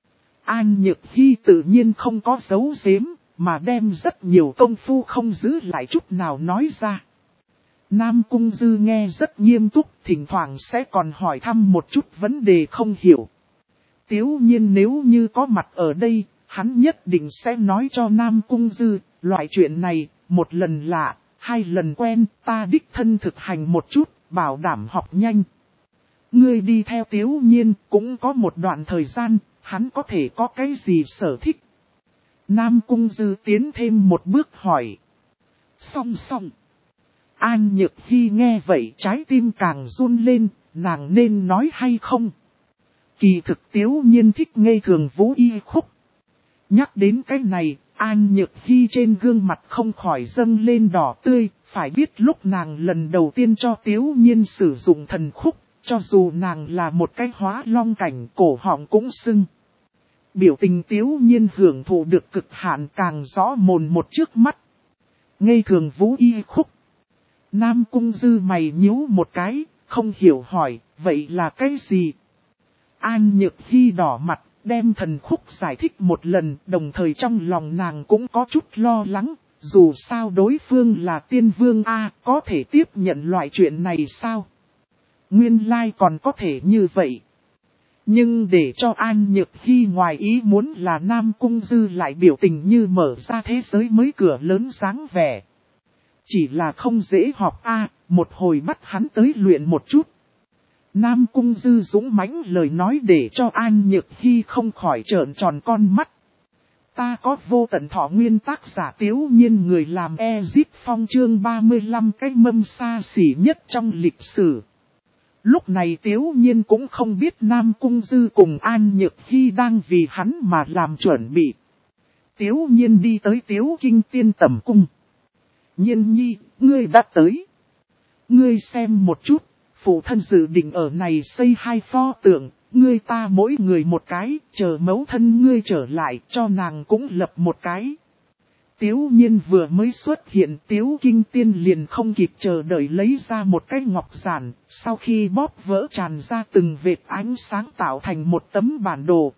S1: An Nhược Hy tự nhiên không có giấu giếm, mà đem rất nhiều công phu không giữ lại chút nào nói ra. Nam Cung Dư nghe rất nghiêm túc, thỉnh thoảng sẽ còn hỏi thăm một chút vấn đề không hiểu. Tiếu Nhiên nếu như có mặt ở đây, hắn nhất định sẽ nói cho Nam Cung Dư, loại chuyện này, một lần lạ, hai lần quen, ta đích thân thực hành một chút, bảo đảm học nhanh. Ngươi đi theo Tiếu Nhiên cũng có một đoạn thời gian, hắn có thể có cái gì sở thích. Nam Cung Dư tiến thêm một bước hỏi. Song song. An Nhược Hy nghe vậy trái tim càng run lên, nàng nên nói hay không? Kỳ thực Tiếu Nhiên thích ngây thường Vũ Y khúc. Nhắc đến cái này, An Nhược Hy trên gương mặt không khỏi dâng lên đỏ tươi, phải biết lúc nàng lần đầu tiên cho Tiếu Nhiên sử dụng thần khúc, cho dù nàng là một cái hóa long cảnh cổ họng cũng sưng. Biểu tình Tiếu Nhiên hưởng thụ được cực hạn càng rõ mồn một trước mắt. Ngây thường Vũ Y khúc. Nam Cung Dư mày nhíu một cái, không hiểu hỏi, vậy là cái gì? An Nhược Hy đỏ mặt, đem thần khúc giải thích một lần, đồng thời trong lòng nàng cũng có chút lo lắng, dù sao đối phương là tiên vương A, có thể tiếp nhận loại chuyện này sao? Nguyên lai còn có thể như vậy. Nhưng để cho An Nhược Hy ngoài ý muốn là Nam Cung Dư lại biểu tình như mở ra thế giới mới cửa lớn sáng vẻ. Chỉ là không dễ học A, một hồi bắt hắn tới luyện một chút. Nam Cung Dư dũng mãnh lời nói để cho An Nhược Hy không khỏi trợn tròn con mắt. Ta có vô tận thọ nguyên tác giả Tiếu Nhiên người làm Ezip Phong chương ba mươi lăm cái mâm xa xỉ nhất trong lịch sử. Lúc này Tiếu Nhiên cũng không biết Nam Cung Dư cùng An Nhược Hy đang vì hắn mà làm chuẩn bị. Tiếu Nhiên đi tới Tiếu Kinh Tiên tẩm cung. Nhiên nhi, ngươi đã tới. Ngươi xem một chút, phụ thân dự định ở này xây hai pho tượng, ngươi ta mỗi người một cái, chờ mẫu thân ngươi trở lại cho nàng cũng lập một cái. Tiếu Nhiên vừa mới xuất hiện, Tiếu Kinh Tiên liền không kịp chờ đợi lấy ra một cái ngọc giản, sau khi bóp vỡ tràn ra từng vệt ánh sáng tạo thành một tấm bản đồ.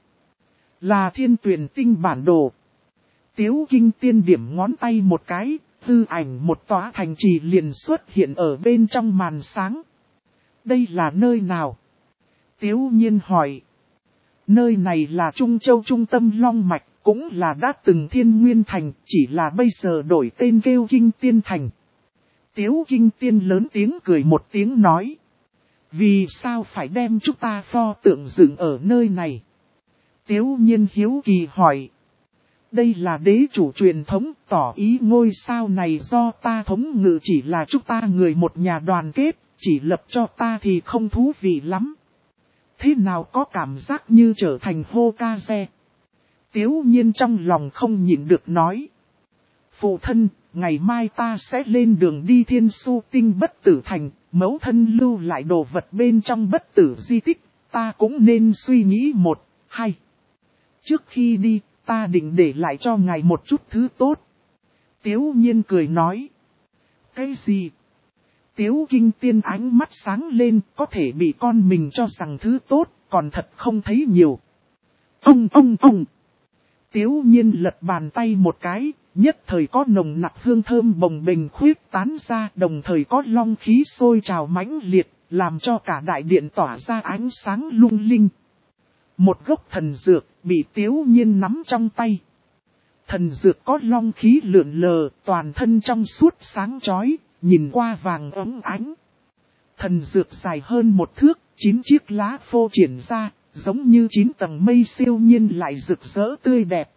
S1: Là Thiên Tuyển Tinh bản đồ. Tiếu Kinh Tiên điểm ngón tay một cái, tư ảnh một tòa thành trì liền xuất hiện ở bên trong màn sáng. Đây là nơi nào? Tiếu Nhiên hỏi. Nơi này là Trung Châu trung tâm Long Mạch, cũng là đã từng Thiên Nguyên Thành, chỉ là bây giờ đổi tên kêu Kinh Tiên Thành. Tiếu Kinh Tiên lớn tiếng cười một tiếng nói. Vì sao phải đem chúng ta pho tượng dựng ở nơi này? Tiếu Nhiên hiếu kỳ hỏi. Đây là đế chủ truyền thống, tỏ ý ngôi sao này do ta thống ngự, chỉ là chúng ta người một nhà đoàn kết, chỉ lập cho ta thì không thú vị lắm. Thế nào có cảm giác như trở thành Hokage? Tiếu Nhiên trong lòng không nhịn được nói. Phụ thân, ngày mai ta sẽ lên đường đi Thiên Su Tinh Bất Tử Thành, mẫu thân lưu lại đồ vật bên trong bất tử di tích, ta cũng nên suy nghĩ một, hai. Trước khi đi, ta định để lại cho ngài một chút thứ tốt. Tiếu Nhiên cười nói. Cái gì? Tiếu Kinh Tiên ánh mắt sáng lên, có thể bị con mình cho rằng thứ tốt, còn thật không thấy nhiều. Ông ông ông. Tiếu Nhiên lật bàn tay một cái, nhất thời có nồng nặc hương thơm bồng bềnh khuyết tán ra, đồng thời có long khí sôi trào mãnh liệt, làm cho cả đại điện tỏa ra ánh sáng lung linh. Một gốc thần dược bị Tiếu Nhiên nắm trong tay. Thần dược có long khí lượn lờ, toàn thân trong suốt sáng chói, nhìn qua vàng óng ánh. Thần dược dài hơn một thước, chín chiếc lá phô triển ra, giống như chín tầng mây siêu nhiên lại rực rỡ tươi đẹp.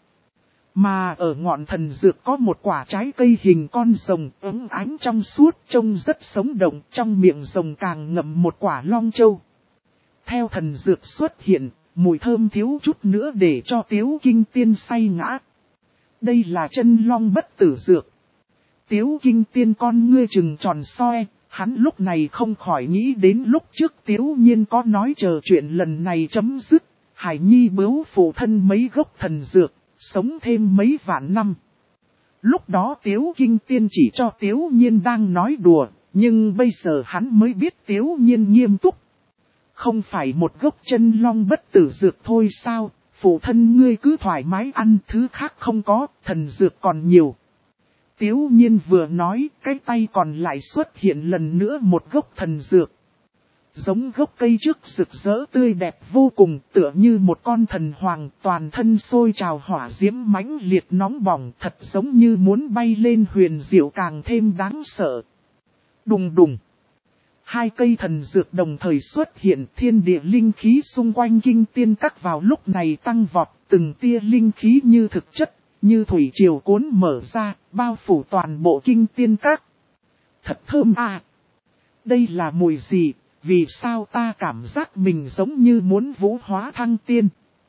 S1: Mà ở ngọn thần dược có một quả trái cây hình con rồng óng ánh trong suốt, trông rất sống động, trong miệng rồng càng ngậm một quả long châu. Theo thần dược xuất hiện, mùi thơm thiếu chút nữa để cho Tiếu Kinh Tiên say ngã. Đây là chân long bất tử dược. Tiếu Kinh Tiên con ngươi trừng tròn soi, hắn lúc này không khỏi nghĩ đến lúc trước Tiếu Nhiên có nói chờ chuyện lần này chấm dứt. Hải Nhi bướu phụ thân mấy gốc thần dược, sống thêm mấy vạn năm. Lúc đó Tiếu Kinh Tiên chỉ cho Tiếu Nhiên đang nói đùa, nhưng bây giờ hắn mới biết Tiếu Nhiên nghiêm túc. Không phải một gốc chân long bất tử dược thôi sao, phụ thân ngươi cứ thoải mái ăn, thứ khác không có, thần dược còn nhiều. Tiếu Nhiên vừa nói, cái tay còn lại xuất hiện lần nữa một gốc thần dược. Giống gốc cây trước rực rỡ tươi đẹp vô cùng, tựa như một con thần hoàng, toàn thân sôi trào hỏa diễm mãnh liệt nóng bỏng, thật giống như muốn bay lên huyền diệu càng thêm đáng sợ. Đùng đùng. Hai cây thần dược đồng thời xuất hiện, thiên địa linh khí xung quanh kinh tiên các vào lúc này tăng vọt, từng tia linh khí như thực chất, như thủy triều cuốn mở ra, bao phủ toàn bộ kinh tiên các. Thật thơm à! Đây là mùi gì? Vì sao ta cảm giác mình giống như muốn vũ hóa thăng tiên?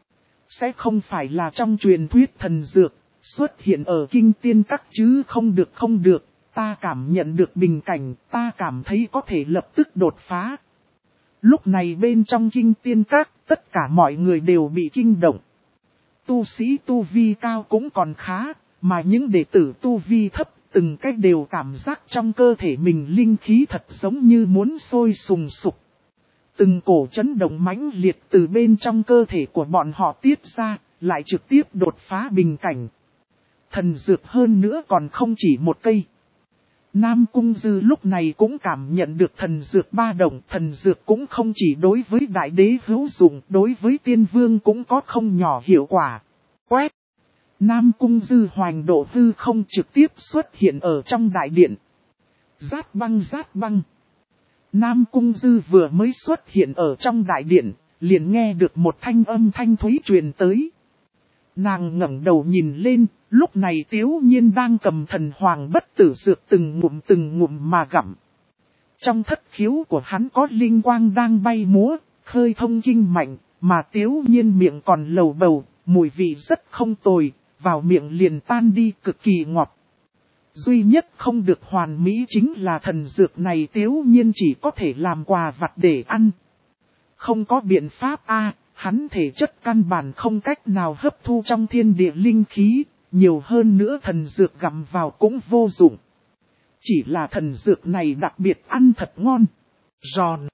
S1: Sẽ không phải là trong truyền thuyết thần dược, xuất hiện ở kinh tiên các chứ không được không được. Ta cảm nhận được bình cảnh, ta cảm thấy có thể lập tức đột phá. Lúc này bên trong kinh tiên các, tất cả mọi người đều bị kinh động. Tu sĩ tu vi cao cũng còn khá, mà những đệ tử tu vi thấp, từng cách đều cảm giác trong cơ thể mình linh khí thật giống như muốn sôi sùng sục. Từng cổ chấn động mãnh liệt từ bên trong cơ thể của bọn họ tiết ra, lại trực tiếp đột phá bình cảnh. Thần dược hơn nữa còn không chỉ một cây. Nam Cung Dư lúc này cũng cảm nhận được thần dược ba động, thần dược cũng không chỉ đối với đại đế hữu dụng, đối với tiên vương cũng có không nhỏ hiệu quả. Quét! Nam Cung Dư hoành độ hư không trực tiếp xuất hiện ở trong đại điện. Rát băng rát băng. Nam Cung Dư vừa mới xuất hiện ở trong đại điện, liền nghe được một thanh âm thanh thúy truyền tới. Nàng ngẩng đầu nhìn lên, lúc này Tiếu Nhiên đang cầm thần hoàng bất tử dược từng ngụm từng ngụm mà gặm. Trong thất khiếu của hắn có linh quang đang bay múa, khơi thông kinh mạnh, mà Tiếu Nhiên miệng còn lầu bầu, mùi vị rất không tồi, vào miệng liền tan đi cực kỳ ngọt. Duy nhất không được hoàn mỹ chính là thần dược này Tiếu Nhiên chỉ có thể làm quà vặt để ăn. Không có biện pháp a. Hắn thể chất căn bản không cách nào hấp thu trong thiên địa linh khí, nhiều hơn nữa thần dược gặm vào cũng vô dụng. Chỉ là thần dược này đặc biệt ăn thật ngon, giòn,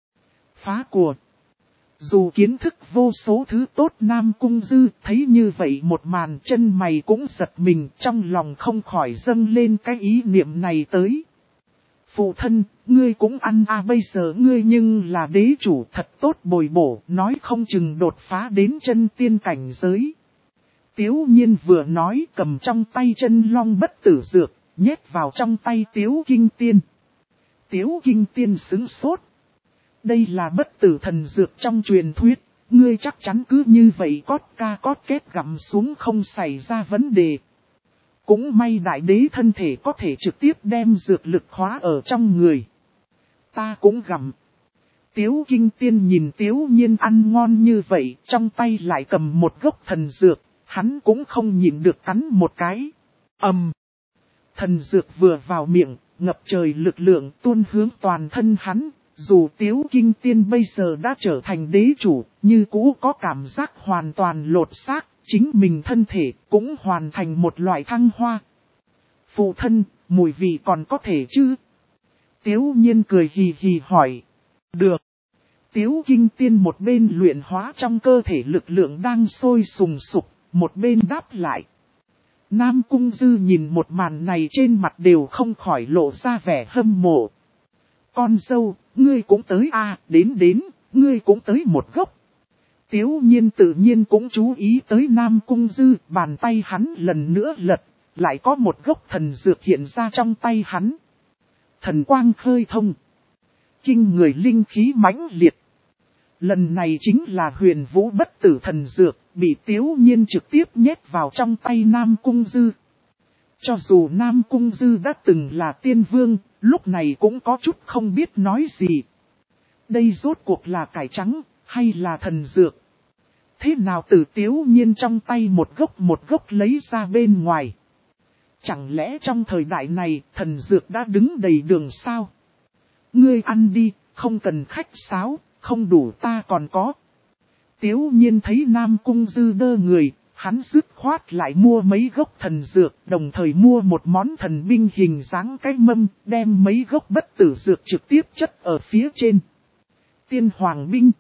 S1: phá của. Dù kiến thức vô số thứ tốt Nam Cung Dư thấy như vậy một màn chân mày cũng giật mình, trong lòng không khỏi dâng lên cái ý niệm này tới. Phụ thân, ngươi cũng ăn à, bây giờ ngươi nhưng là đế chủ thật tốt bồi bổ, nói không chừng đột phá đến chân tiên cảnh giới. Tiếu Nhiên vừa nói cầm trong tay chân long bất tử dược, nhét vào trong tay Tiếu Kinh Tiên. Tiếu Kinh Tiên sững sốt. Đây là bất tử thần dược trong truyền thuyết, ngươi chắc chắn cứ như vậy cót ca cót kết gặm xuống không xảy ra vấn đề. Cũng may đại đế thân thể có thể trực tiếp đem dược lực khóa ở trong người. Ta cũng gặm. Tiếu Kinh Tiên nhìn Tiếu Nhiên ăn ngon như vậy, trong tay lại cầm một gốc thần dược, hắn cũng không nhịn được cắn một cái. Ầm. Um. Thần dược vừa vào miệng, ngập trời lực lượng tuôn hướng toàn thân hắn, dù Tiếu Kinh Tiên bây giờ đã trở thành đế chủ, như cũ có cảm giác hoàn toàn lột xác. Chính mình thân thể cũng hoàn thành một loại thăng hoa. Phụ thân, mùi vị còn có thể chứ? Tiếu Nhiên cười hì hì hỏi. Được. Tiếu Kinh Tiên một bên luyện hóa trong cơ thể lực lượng đang sôi sùng sục, một bên đáp lại. Nam Cung Dư nhìn một màn này trên mặt đều không khỏi lộ ra vẻ hâm mộ. Con dâu, ngươi cũng tới à, đến đến, ngươi cũng tới một gốc. Tiếu nhiên tự nhiên cũng chú ý tới Nam Cung Dư, bàn tay hắn lần nữa lật, lại có một gốc thần dược hiện ra trong tay hắn. Thần quang khơi thông. Kinh người linh khí mãnh liệt. Lần này chính là huyền vũ bất tử thần dược, bị Tiếu nhiên trực tiếp nhét vào trong tay Nam Cung Dư. Cho dù Nam Cung Dư đã từng là tiên vương, lúc này cũng có chút không biết nói gì. Đây rốt cuộc là cải trắng, hay là thần dược? Thế nào từ Tiếu nhiên trong tay một gốc một gốc lấy ra bên ngoài? Chẳng lẽ trong thời đại này thần dược đã đứng đầy đường sao? Ngươi ăn đi, không cần khách sáo, không đủ ta còn có. Tiếu nhiên thấy Nam Cung Dư đơ người, hắn dứt khoát lại mua mấy gốc thần dược, đồng thời mua một món thần binh hình dáng cái mâm, đem mấy gốc bất tử dược trực tiếp chất ở phía trên. Tiên Hoàng binh.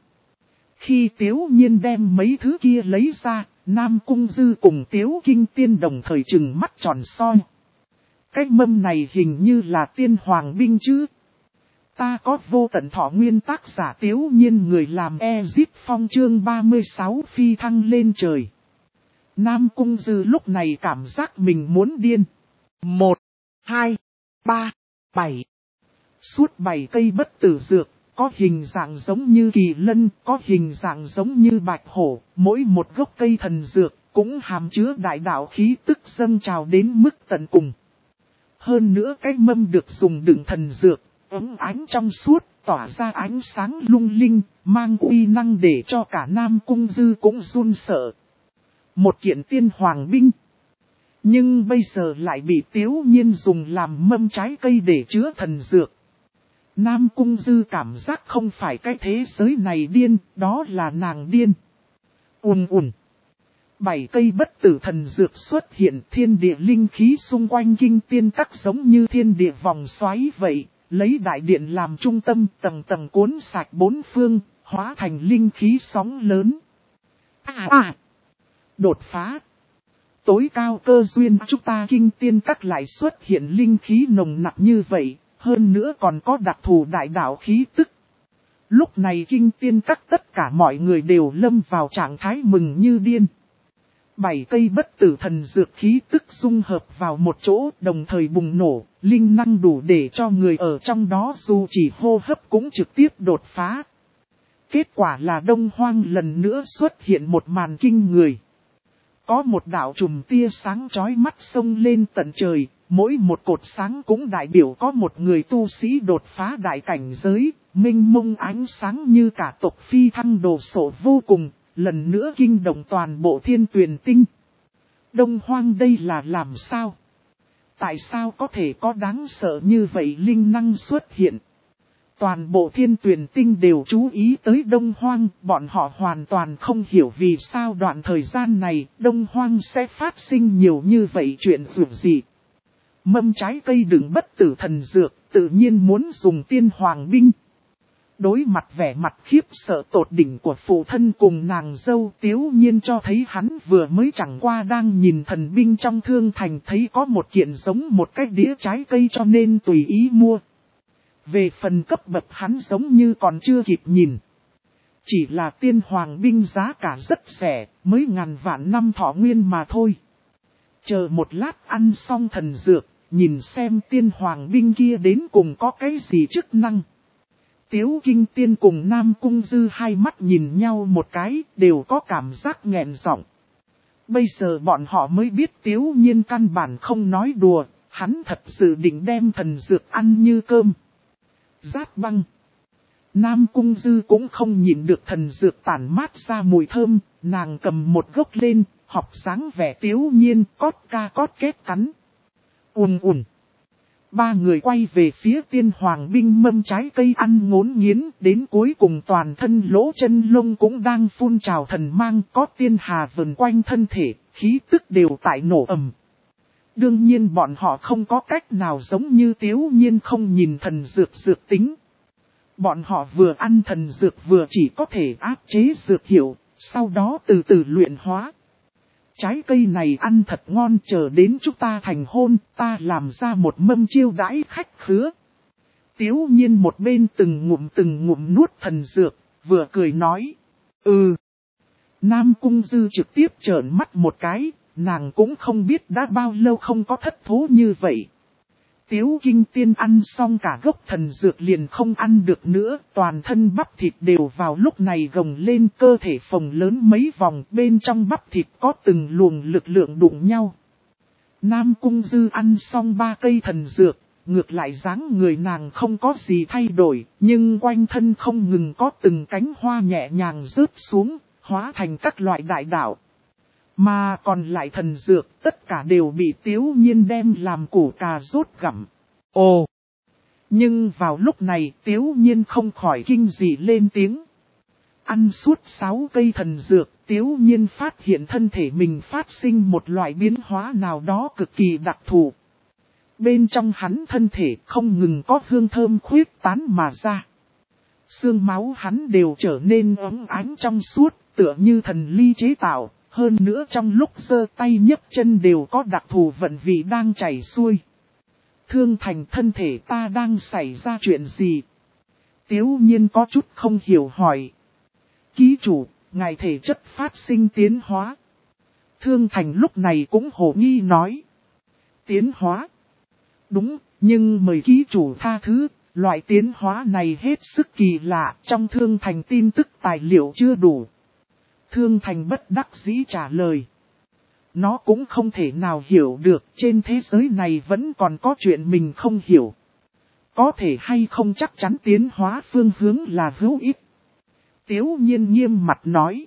S1: Khi Tiếu nhiên đem mấy thứ kia lấy ra, Nam Cung Dư cùng Tiếu Kinh Tiên đồng thời trừng mắt tròn soi. Cái mâm này hình như là Tiên Hoàng binh chứ. Ta có vô tận thọ nguyên tác giả Tiếu nhiên người làm Ezip Phong chương ba mươi sáu phi thăng lên trời. Nam Cung Dư lúc này cảm giác mình muốn điên. Một, hai, ba, bảy. Suốt bảy cây bất tử dược, có hình dạng giống như kỳ lân, có hình dạng giống như bạch hổ, mỗi một gốc cây thần dược cũng hàm chứa đại đạo khí tức dâng trào đến mức tận cùng. Hơn nữa cái mâm được dùng đựng thần dược, ấm ánh trong suốt, tỏa ra ánh sáng lung linh, mang uy năng để cho cả Nam Cung Dư cũng run sợ. Một kiện tiên hoàng binh. Nhưng bây giờ lại bị Tiếu nhiên dùng làm mâm trái cây để chứa thần dược. Nam Cung Dư cảm giác không phải cái thế giới này điên, đó là nàng điên. Ùn ùn. Bảy cây bất tử thần dược xuất hiện, thiên địa linh khí xung quanh kinh tiên các giống như thiên địa vòng xoáy vậy, lấy đại điện làm trung tâm, tầng tầng cuốn sạch bốn phương, hóa thành linh khí sóng lớn. À à! Đột phá! Tối cao cơ duyên chúng ta kinh tiên các lại xuất hiện linh khí nồng nặc như vậy, hơn nữa còn có đặc thù đại đạo khí tức. Lúc này kinh tiên các tất cả mọi người đều lâm vào trạng thái mừng như điên. Bảy cây bất tử thần dược khí tức dung hợp vào một chỗ, đồng thời bùng nổ, linh năng đủ để cho người ở trong đó dù chỉ hô hấp cũng trực tiếp đột phá. Kết quả là Đông Hoang lần nữa xuất hiện một màn kinh người. Có một đạo chùm tia sáng chói mắt xông lên tận trời, mỗi một cột sáng cũng đại biểu có một người tu sĩ đột phá đại cảnh giới, minh mông ánh sáng như cả tộc phi thăng đồ sộ vô cùng, lần nữa kinh động toàn bộ thiên tuyền tinh. Đông Hoang đây là làm sao? Tại sao có thể có đáng sợ như vậy linh năng xuất hiện? Toàn bộ thiên tuyền tinh đều chú ý tới Đông Hoang, bọn họ hoàn toàn không hiểu vì sao đoạn thời gian này Đông Hoang sẽ phát sinh nhiều như vậy chuyện dù gì. Mâm trái cây đựng bất tử thần dược, tự nhiên muốn dùng tiên hoàng binh. Đối mặt vẻ mặt khiếp sợ tột đỉnh của phụ thân cùng nàng dâu, Tiếu nhiên cho thấy hắn vừa mới chẳng qua đang nhìn thần binh trong thương thành, thấy có một kiện giống một cái đĩa trái cây cho nên tùy ý mua. Về phần cấp bậc hắn giống như còn chưa kịp nhìn. Chỉ là tiên hoàng binh giá cả rất rẻ, mới ngàn vạn năm thọ nguyên mà thôi. Chờ một lát ăn xong thần dược, nhìn xem tiên hoàng binh kia đến cùng có cái gì chức năng. Tiếu Kinh Tiên cùng Nam Cung Dư hai mắt nhìn nhau một cái, đều có cảm giác nghẹn giọng. Bây giờ bọn họ mới biết Tiếu nhiên căn bản không nói đùa, hắn thật sự định đem thần dược ăn như cơm. Rát băng. Nam Cung Dư cũng không nhịn được thần dược tản mát ra mùi thơm, nàng cầm một gốc lên, học dáng vẻ Tiếu nhiên, cót ca cót két cắn. Ùn ùn. Ba người quay về phía tiên hoàng binh mâm trái cây ăn ngốn nghiến, đến cuối cùng toàn thân lỗ chân lông cũng đang phun trào thần mang, có tiên hà vần quanh thân thể, khí tức đều tại nổ ầm. Đương nhiên bọn họ không có cách nào giống như Tiếu nhiên không nhìn thần dược dược tính. Bọn họ vừa ăn thần dược vừa chỉ có thể áp chế dược hiệu, sau đó từ từ luyện hóa. Trái cây này ăn thật ngon, chờ đến chúng ta thành hôn, ta làm ra một mâm chiêu đãi khách khứa. Tiếu nhiên một bên từng ngụm từng ngụm nuốt thần dược, vừa cười nói. Ừ, Nam Cung Dư trực tiếp trợn mắt một cái, nàng cũng không biết đã bao lâu không có thất thố như vậy. Tiếu Kinh Tiên ăn xong cả gốc thần dược liền không ăn được nữa, toàn thân bắp thịt đều vào lúc này gồng lên, cơ thể phồng lớn mấy vòng, bên trong bắp thịt có từng luồng lực lượng đụng nhau. Nam Cung Dư ăn xong ba cây thần dược, ngược lại dáng người nàng không có gì thay đổi, nhưng quanh thân không ngừng có từng cánh hoa nhẹ nhàng rớt xuống, hóa thành các loại đại đạo. Mà còn lại thần dược, tất cả đều bị Tiếu Nhiên đem làm củ cà rốt gặm. Ồ! Nhưng vào lúc này Tiếu Nhiên không khỏi kinh dị lên tiếng. Ăn suốt sáu cây thần dược, Tiếu Nhiên phát hiện thân thể mình phát sinh một loại biến hóa nào đó cực kỳ đặc thù. Bên trong hắn thân thể không ngừng có hương thơm khuyết tán mà ra. Xương máu hắn đều trở nên óng ánh trong suốt, tựa như thần ly chế tạo. Hơn nữa trong lúc giơ tay nhấc chân đều có đặc thù vận vị đang chảy xuôi. Thương Thành, thân thể ta đang xảy ra chuyện gì? Tiếu Nhiên có chút không hiểu hỏi. Ký chủ, ngài thể chất phát sinh tiến hóa. Thương Thành lúc này cũng hồ nghi nói. Tiến hóa? Đúng, nhưng mời ký chủ tha thứ, loại tiến hóa này hết sức kỳ lạ, trong Thương Thành tin tức tài liệu chưa đủ. Thương Thành bất đắc dĩ trả lời. Nó cũng không thể nào hiểu được, trên thế giới này vẫn còn có chuyện mình không hiểu. Có thể hay không chắc chắn tiến hóa phương hướng là hữu ích. Tiếu Nhiên nghiêm mặt nói.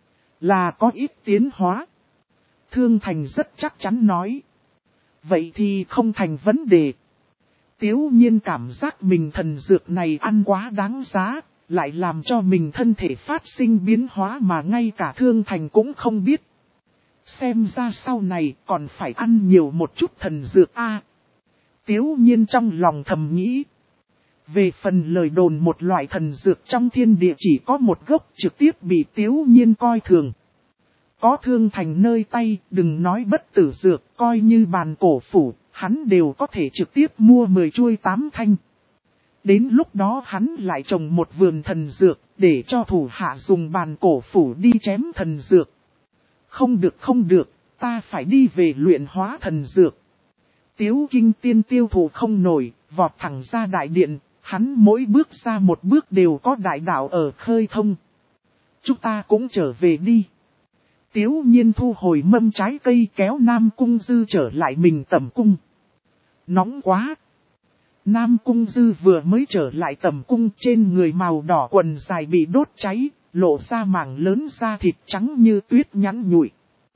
S1: Là có ít tiến hóa. Thương Thành rất chắc chắn nói. Vậy thì không thành vấn đề. Tiếu Nhiên cảm giác mình thần dược này ăn quá đáng giá. Lại làm cho mình thân thể phát sinh biến hóa mà ngay cả Thương Thành cũng không biết. Xem ra sau này còn phải ăn nhiều một chút thần dược a. À, Tiếu Nhiên trong lòng thầm nghĩ. Về phần lời đồn một loại thần dược trong thiên địa chỉ có một gốc trực tiếp bị Tiếu Nhiên coi thường. Có Thương Thành nơi tay, đừng nói bất tử dược, coi như bàn cổ phủ, hắn đều có thể trực tiếp mua mười chuôi tám thanh. Đến lúc đó hắn lại trồng một vườn thần dược, để cho thủ hạ dùng bàn cổ phủ đi chém thần dược. Không được không được, ta phải đi về luyện hóa thần dược. Tiếu Kinh Tiên tiêu thụ không nổi, vọt thẳng ra đại điện, hắn mỗi bước ra một bước đều có đại đạo ở khơi thông. Chúng ta cũng trở về đi. Tiếu Nhiên thu hồi mâm trái cây kéo Nam Cung Dư trở lại mình tẩm cung. Nóng quá! Nam Cung Dư vừa mới trở lại tẩm cung, trên người màu đỏ quần dài bị đốt cháy, lộ ra mảng lớn da thịt trắng như tuyết nhẵn nhụi.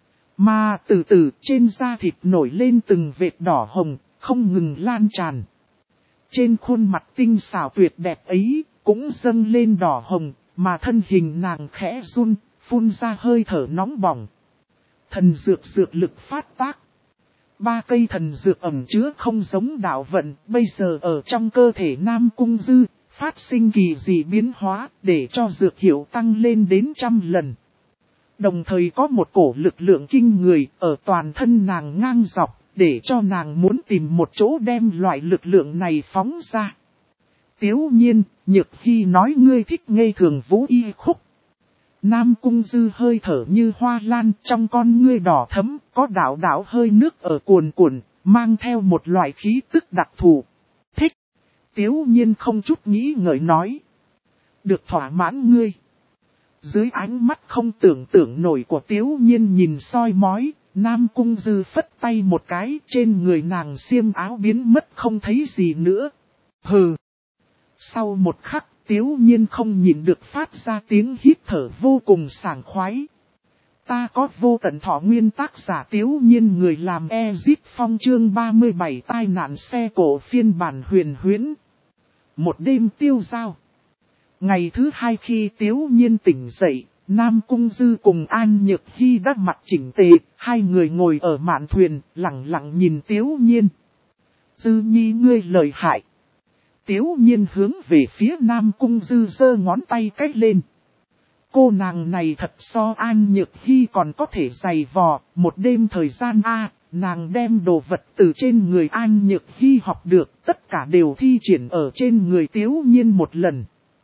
S1: Mà từ từ trên da thịt nổi lên từng vệt đỏ hồng, không ngừng lan tràn. Trên khuôn mặt tinh xảo tuyệt đẹp ấy, cũng dâng lên đỏ hồng, mà thân hình nàng khẽ run, phun ra hơi thở nóng bỏng. Thần dược dược lực phát tác. Ba cây thần dược ẩn chứa không giống đạo vận, bây giờ ở trong cơ thể Nam Cung Dư, phát sinh kỳ dị biến hóa, để cho dược hiệu tăng lên đến trăm lần. Đồng thời có một cổ lực lượng kinh người ở toàn thân nàng ngang dọc, để cho nàng muốn tìm một chỗ đem loại lực lượng này phóng ra. Tiếu Nhiên, Nhược Hy nói ngươi thích ngây thường vũ y khúc. Nam Cung Dư hơi thở như hoa lan, trong con ngươi đỏ thẫm, có đạo đạo hơi nước ở cuồn cuộn, mang theo một loại khí tức đặc thù. Thích. Tiếu Nhiên không chút nghĩ ngợi nói. Được thỏa mãn ngươi. Dưới ánh mắt không tưởng tượng nổi của Tiếu Nhiên nhìn soi mói, Nam Cung Dư phất tay một cái, trên người nàng xiêm áo biến mất không thấy gì nữa. Hừ. Sau một khắc, Tiếu Nhiên không nhịn được phát ra tiếng hít thở vô cùng sảng khoái. Ta có vô tận thọ nguyên, tác giả Tiếu Nhiên, người làm Ezip Phong, chương ba mươi bảy tai nạn xe cổ phiên bản huyền huyễn. Một đêm tiêu dao. Ngày thứ hai khi Tiếu Nhiên tỉnh dậy, Nam Cung Dư cùng An Nhược Hy đã mặt chỉnh tề, hai người ngồi ở mạn thuyền, lặng lặng nhìn Tiếu Nhiên. Dư nhi ngươi lợi hại. Tiếu Nhiên hướng về phía Nam Cung Dư giơ ngón tay cách lên. Cô nàng này thật so An Nhược Hy còn có thể giày vò, một đêm thời gian a, nàng đem đồ vật từ trên người An Nhược Hy học được, tất cả đều thi triển ở trên người Tiếu Nhiên một lần.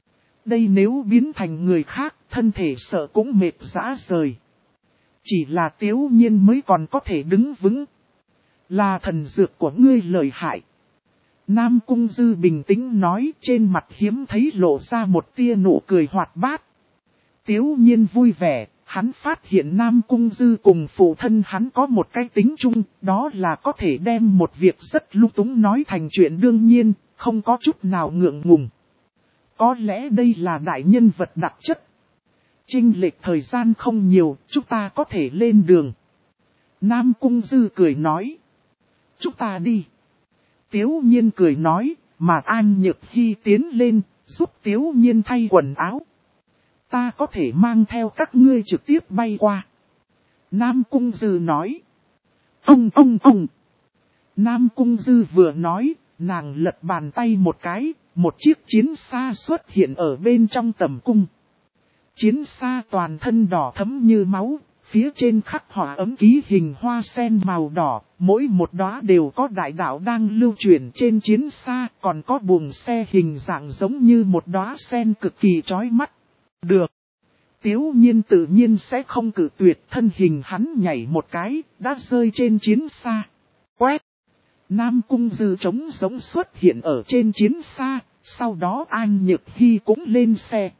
S1: đây nếu biến thành người khác, thân thể sợ cũng mệt rã rời. Chỉ là Tiếu Nhiên mới còn có thể đứng vững. Là thần dược của ngươi lợi hại. Nam Cung Dư bình tĩnh nói, trên mặt hiếm thấy lộ ra một tia nụ cười hoạt bát. Tiếu Nhiên vui vẻ, hắn phát hiện Nam Cung Dư cùng phụ thân hắn có một cái tính chung, đó là có thể đem một việc rất lung túng nói thành chuyện đương nhiên, không có chút nào ngượng ngùng. Có lẽ đây là đại nhân vật đặc chất. Chênh lệch thời gian không nhiều, chúng ta có thể lên đường. Nam Cung Dư cười nói. Chúng ta đi. Tiếu Nhiên cười nói, mà An Nhược Hy tiến lên, giúp Tiếu Nhiên thay quần áo. Ta có thể mang theo các ngươi trực tiếp bay qua. Nam Cung Dư nói. Ông ông ông. Nam Cung Dư vừa nói, nàng lật bàn tay một cái, một chiếc chiến xa xuất hiện ở bên trong tầm cung. Chiến xa toàn thân đỏ thẫm như máu, phía trên khắc họa ấm ký hình hoa sen màu đỏ, mỗi một đóa đều có đại đạo đang lưu chuyển trên chiến xa, còn có buồng xe hình dạng giống như một đóa sen cực kỳ chói mắt. Được. Tiếu Nhiên tự nhiên sẽ không cự tuyệt, thân hình hắn nhảy một cái, đã rơi trên chiến xa. Quét. Nam Cung Dư trống giống xuất hiện ở trên chiến xa, sau đó An Nhược Hy cũng lên xe.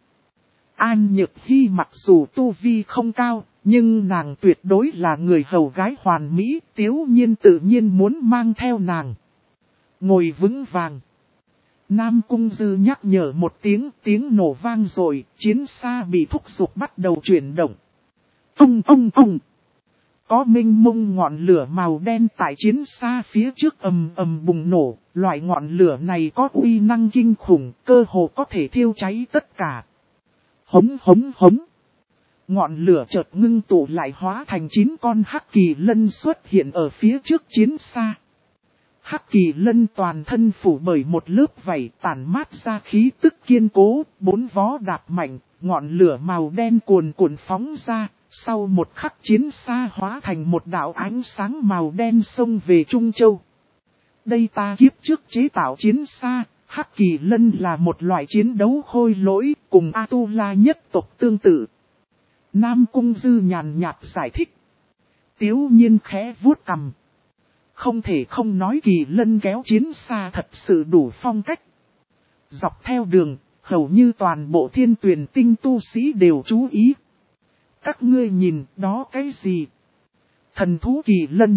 S1: An Nhược Hy mặc dù tu vi không cao, nhưng nàng tuyệt đối là người hầu gái hoàn mỹ, Tiếu Nhiên tự nhiên muốn mang theo nàng. Ngồi vững vàng. Nam Cung Dư nhắc nhở một tiếng, tiếng nổ vang rồi, chiến xa bị thúc giục bắt đầu chuyển động. Ông ông ông. Có mênh mông ngọn lửa màu đen tại chiến xa phía trước ầm ầm bùng nổ, loại ngọn lửa này có uy năng kinh khủng, cơ hồ có thể thiêu cháy tất cả. Hống hống hống. Ngọn lửa chợt ngưng tụ lại hóa thành chín con hắc kỳ lân xuất hiện ở phía trước chiến xa. Hắc kỳ lân toàn thân phủ bởi một lớp vảy tản mát ra khí tức kiên cố, bốn vó đạp mạnh, ngọn lửa màu đen cuồn cuộn phóng ra, sau một khắc chiến xa hóa thành một đạo ánh sáng màu đen xông về Trung Châu. Đây ta kiếp trước chế tạo chiến xa, hắc kỳ lân là một loại chiến đấu khôi lỗi, cùng Atula nhất tộc tương tự. Nam Cung Dư nhàn nhạt giải thích. Tiếu Nhiên khẽ vuốt cằm. Không thể không nói kỳ lân kéo chiến xa thật sự đủ phong cách. Dọc theo đường, hầu như toàn bộ Thiên Tuyền Tinh tu sĩ đều chú ý. Các ngươi nhìn, đó cái gì? Thần thú kỳ lân.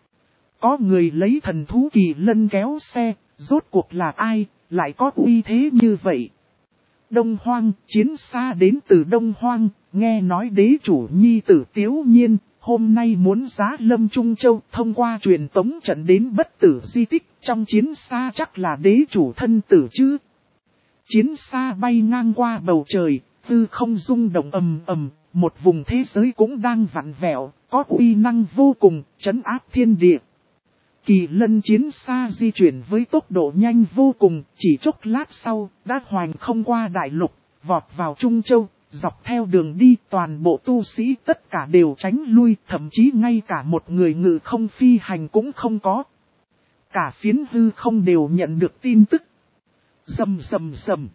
S1: Có người lấy thần thú kỳ lân kéo xe, rốt cuộc là ai, lại có uy thế như vậy? Đông Hoang, chiến xa đến từ Đông Hoang, nghe nói đế chủ nhi tử Tiếu Nhiên, hôm nay muốn giá lâm Trung Châu thông qua truyền tống trận đến bất tử di tích, trong chiến xa chắc là đế chủ thân tử chứ. Chiến xa bay ngang qua bầu trời, tư không rung động ầm ầm, một vùng thế giới cũng đang vặn vẹo, có uy năng vô cùng, trấn áp thiên địa. Kỳ lân chiến xa di chuyển với tốc độ nhanh vô cùng, chỉ chốc lát sau, đã hoành không qua đại lục, vọt vào Trung Châu, dọc theo đường đi toàn bộ tu sĩ tất cả đều tránh lui, thậm chí ngay cả một người ngự không phi hành cũng không có. Cả phiến hư không đều nhận được tin tức. Rầm rầm rầm.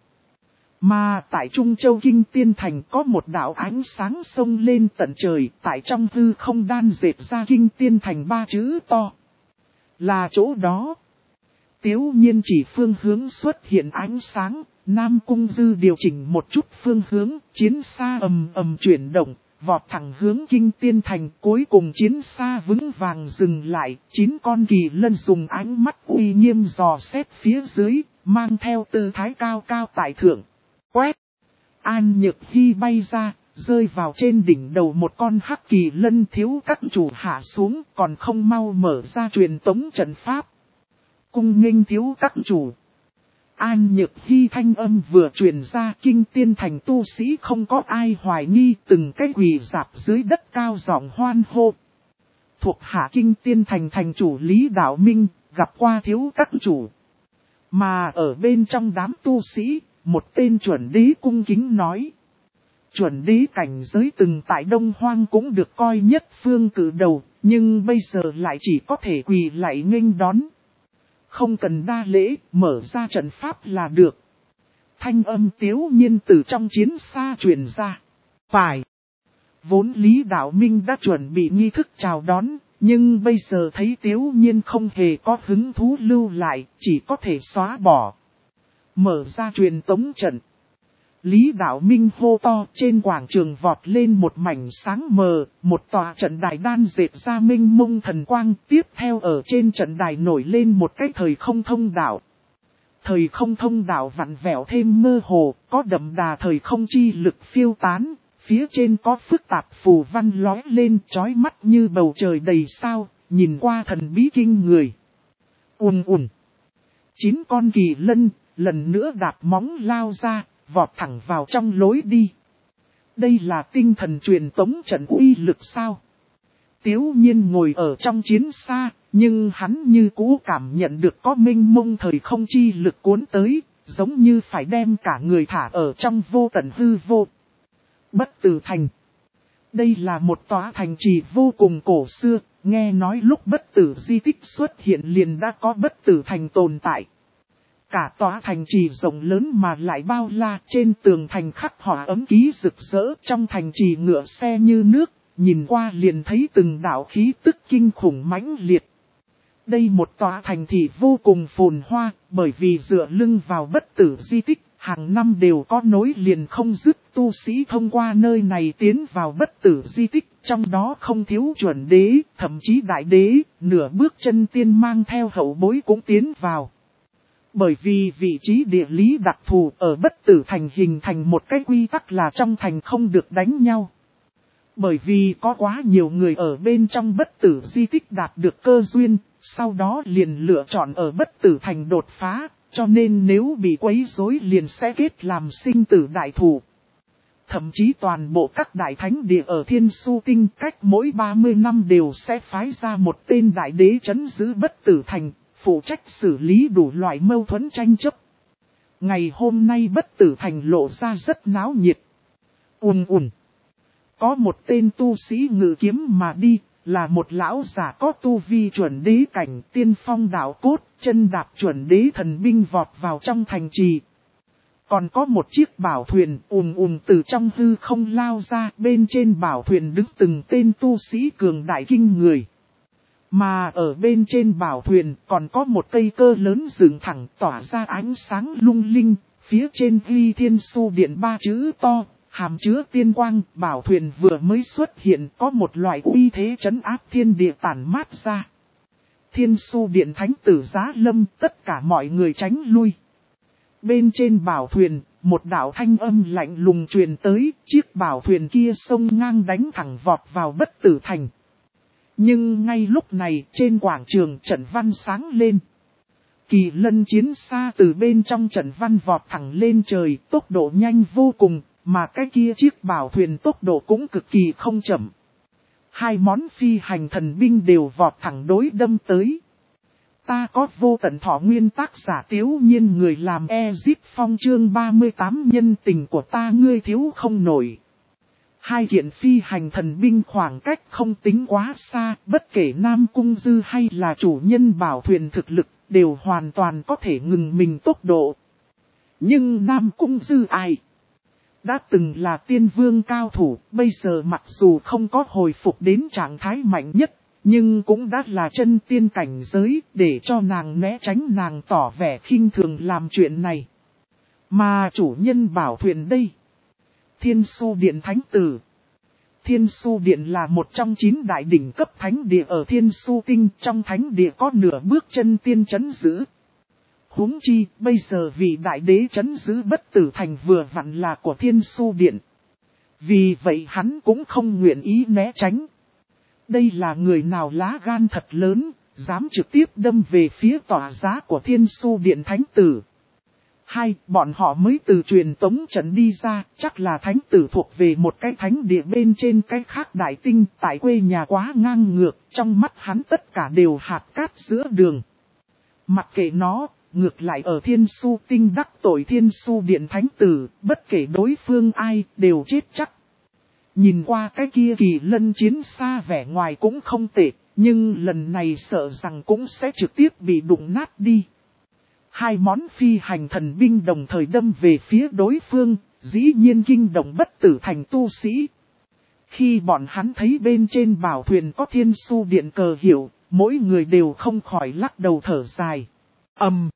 S1: Mà tại Trung Châu Kinh Tiên Thành có một đạo ánh sáng sông lên tận trời, tại trong hư không đan dệt ra Kinh Tiên Thành ba chữ to. Là chỗ đó. Tiếu Nhiên chỉ phương hướng xuất hiện ánh sáng, Nam Cung Dư điều chỉnh một chút phương hướng, chiến xa ầm ầm chuyển động, vọt thẳng hướng Kinh Tiên Thành, cuối cùng chiến xa vững vàng dừng lại, chín con kỳ lân dùng ánh mắt uy nghiêm dò xét phía dưới, mang theo tư thái cao cao tại thượng. Quét! An Nhược Hy bay ra, rơi vào trên đỉnh đầu một con hắc kỳ lân, thiếu các chủ hạ xuống, còn không mau mở ra truyền tống trận pháp. Cung nghênh thiếu các chủ. An Nhược Hy thanh âm vừa truyền ra, Kinh Tiên Thành tu sĩ không có ai hoài nghi, từng cái quỳ rạp dưới đất cao giọng hoan hô. Thuộc hạ Kinh Tiên Thành thành chủ Lý Đạo Minh, gặp qua thiếu các chủ. Mà ở bên trong đám tu sĩ, một tên chuẩn đế cung kính nói. Chuẩn đế cảnh giới từng tại Đông Hoang cũng được coi nhất phương cử đầu, nhưng bây giờ lại chỉ có thể quỳ lạy nghênh đón. Không cần đa lễ, mở ra trận pháp là được. Thanh âm Tiếu Nhiên từ trong chiến xa truyền ra. Phải. Vốn Lý Đạo Minh đã chuẩn bị nghi thức chào đón, nhưng bây giờ thấy Tiếu Nhiên không hề có hứng thú lưu lại, chỉ có thể xóa bỏ. Mở ra truyền tống trận. Lý Đạo Minh hô to, trên quảng trường vọt lên một mảnh sáng mờ, một tòa trận đài đan dệt ra minh mông thần quang, tiếp theo ở trên trận đài nổi lên một cái thời không thông đạo. Thời không thông đạo vặn vẹo thêm mơ hồ, có đậm đà thời không chi lực phiêu tán, phía trên có phức tạp phù văn lóe lên chói mắt như bầu trời đầy sao, nhìn qua thần bí kinh người. Ùn ùn. Chín con kỳ lân, lần nữa đạp móng lao ra, vọt thẳng vào trong lối đi. Đây là tinh thần truyền tống trận uy lực sao? Tiếu Nhiên ngồi ở trong chiến xa, nhưng hắn như cũ cảm nhận được có minh mông thời không chi lực cuốn tới, giống như phải đem cả người thả ở trong vô tận hư vô. Bất Tử Thành. Đây là một tòa thành trì vô cùng cổ xưa, nghe nói lúc bất tử di tích xuất hiện liền đã có Bất Tử Thành tồn tại. Cả tòa thành trì rộng lớn mà lại bao la, trên tường thành khắc họa ấm ký rực rỡ, trong thành trì ngựa xe như nước, nhìn qua liền thấy từng đạo khí tức kinh khủng mãnh liệt. Đây một tòa thành thị vô cùng phồn hoa, bởi vì dựa lưng vào bất tử di tích, hàng năm đều có nối liền không dứt tu sĩ thông qua nơi này tiến vào bất tử di tích, trong đó không thiếu chuẩn đế, thậm chí đại đế, nửa bước chân tiên mang theo hậu bối cũng tiến vào. Bởi vì vị trí địa lý đặc thù ở bất tử thành hình thành một cái quy tắc là trong thành không được đánh nhau. Bởi vì có quá nhiều người ở bên trong bất tử di tích đạt được cơ duyên, sau đó liền lựa chọn ở bất tử thành đột phá, cho nên nếu bị quấy rối liền sẽ kết làm sinh tử đại thủ. Thậm chí toàn bộ các đại thánh địa ở Thiên Su Tinh cách mỗi ba mươi năm đều sẽ phái ra một tên đại đế trấn giữ bất tử thành, phụ trách xử lý đủ loại mâu thuẫn tranh chấp. Ngày hôm nay bất tử thành lộ ra rất náo nhiệt. Ùn ùn. Có một tên tu sĩ ngự kiếm mà đi, là một lão giả có tu vi chuẩn đế cảnh tiên phong đạo cốt, chân đạp chuẩn đế thần binh vọt vào trong thành trì. Còn có một chiếc bảo thuyền ùn ùn từ trong hư không lao ra, bên trên bảo thuyền đứng từng tên tu sĩ cường đại kinh người. Mà ở bên trên bảo thuyền còn có một cây cơ lớn dựng thẳng tỏa ra ánh sáng lung linh, phía trên ghi Thiên Su Điện ba chữ to, hàm chứa tiên quang. Bảo thuyền vừa mới xuất hiện có một loại uy thế trấn áp thiên địa tản mát ra. Thiên Su Điện thánh tử giá lâm, tất cả mọi người tránh lui. Bên trên bảo thuyền, một đạo thanh âm lạnh lùng truyền tới, chiếc bảo thuyền kia xông ngang đánh thẳng vọt vào bất tử thành. Nhưng ngay lúc này trên quảng trường trận văn sáng lên. Kỳ lân chiến xa từ bên trong trận văn vọt thẳng lên trời, tốc độ nhanh vô cùng, mà cái kia chiếc bảo thuyền tốc độ cũng cực kỳ không chậm. Hai món phi hành thần binh đều vọt thẳng đối đâm tới. Ta có vô tận thọ nguyên tác giả Tiếu Nhiên người làm Ezip Phong chương ba mươi tám nhân tình của ta ngươi thiếu không nổi. Hai kiện phi hành thần binh khoảng cách không tính quá xa, bất kể Nam Cung Dư hay là chủ nhân bảo thuyền thực lực, đều hoàn toàn có thể ngừng mình tốc độ. Nhưng Nam Cung Dư ai? Đã từng là tiên vương cao thủ, bây giờ mặc dù không có hồi phục đến trạng thái mạnh nhất, nhưng cũng đã là chân tiên cảnh giới, để cho nàng né tránh nàng tỏ vẻ khinh thường làm chuyện này. Mà chủ nhân bảo thuyền đây? Thiên Su Điện Thánh Tử. Thiên Su Điện là một trong chín đại đỉnh cấp thánh địa ở Thiên Su Tinh, trong thánh địa có nửa bước chân tiên trấn giữ. Huống chi, bây giờ vị đại đế trấn giữ bất tử thành vừa vặn là của Thiên Su Điện. Vì vậy hắn cũng không nguyện ý né tránh. Đây là người nào lá gan thật lớn, dám trực tiếp đâm về phía tòa giá của Thiên Su Điện Thánh Tử. Hai, bọn họ mới từ truyền tống trận đi ra, chắc là thánh tử thuộc về một cái thánh địa bên trên cái khác đại tinh, tại quê nhà quá ngang ngược, trong mắt hắn tất cả đều hạt cát giữa đường. Mặc kệ nó, ngược lại ở Thiên Su Tinh đắc tội Thiên Su Điện Thánh Tử, bất kể đối phương ai, đều chết chắc. Nhìn qua cái kia kỳ lân chiến xa vẻ ngoài cũng không tệ, nhưng lần này sợ rằng cũng sẽ trực tiếp bị đụng nát đi. Hai món phi hành thần binh đồng thời đâm về phía đối phương, dĩ nhiên kinh động bất tử thành tu sĩ. Khi bọn hắn thấy bên trên bảo thuyền có thiên su điện cờ hiệu, mỗi người đều không khỏi lắc đầu thở dài. Ầm! Um,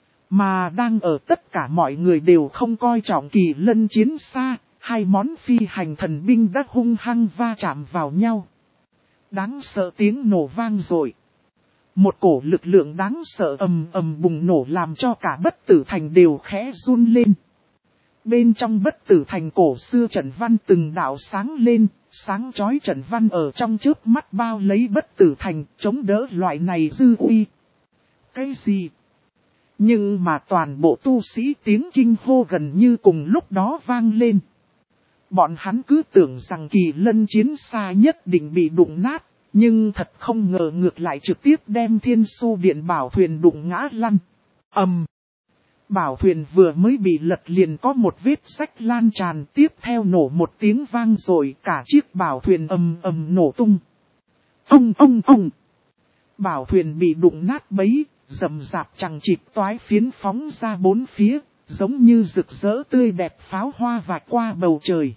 S1: mà đang ở tất cả mọi người đều không coi trọng kỳ lân chiến xa, hai món phi hành thần binh đã hung hăng va chạm vào nhau. Đáng sợ tiếng nổ vang rồi. Một cổ lực lượng đáng sợ ầm ầm bùng nổ làm cho cả bất tử thành đều khẽ run lên. Bên trong bất tử thành cổ xưa trận văn từng đạo sáng lên, sáng chói trận văn ở trong chớp mắt bao lấy bất tử thành, chống đỡ loại này dư uy. Cái gì? Nhưng mà toàn bộ tu sĩ tiếng kinh hô gần như cùng lúc đó vang lên. Bọn hắn cứ tưởng rằng kỳ lân chiến xa nhất định bị đụng nát, nhưng thật không ngờ ngược lại trực tiếp đem thiên su điện bảo thuyền đụng ngã lăn. Ầm! Um, bảo thuyền vừa mới bị lật liền có một vết rách lan tràn, tiếp theo nổ một tiếng vang rồi cả chiếc bảo thuyền ầm ầm nổ tung. Ông ông ông! Bảo thuyền bị đụng nát bấy, rầm rạp chằng chịt toái phiến phóng ra bốn phía, giống như rực rỡ tươi đẹp pháo hoa vạch qua bầu trời.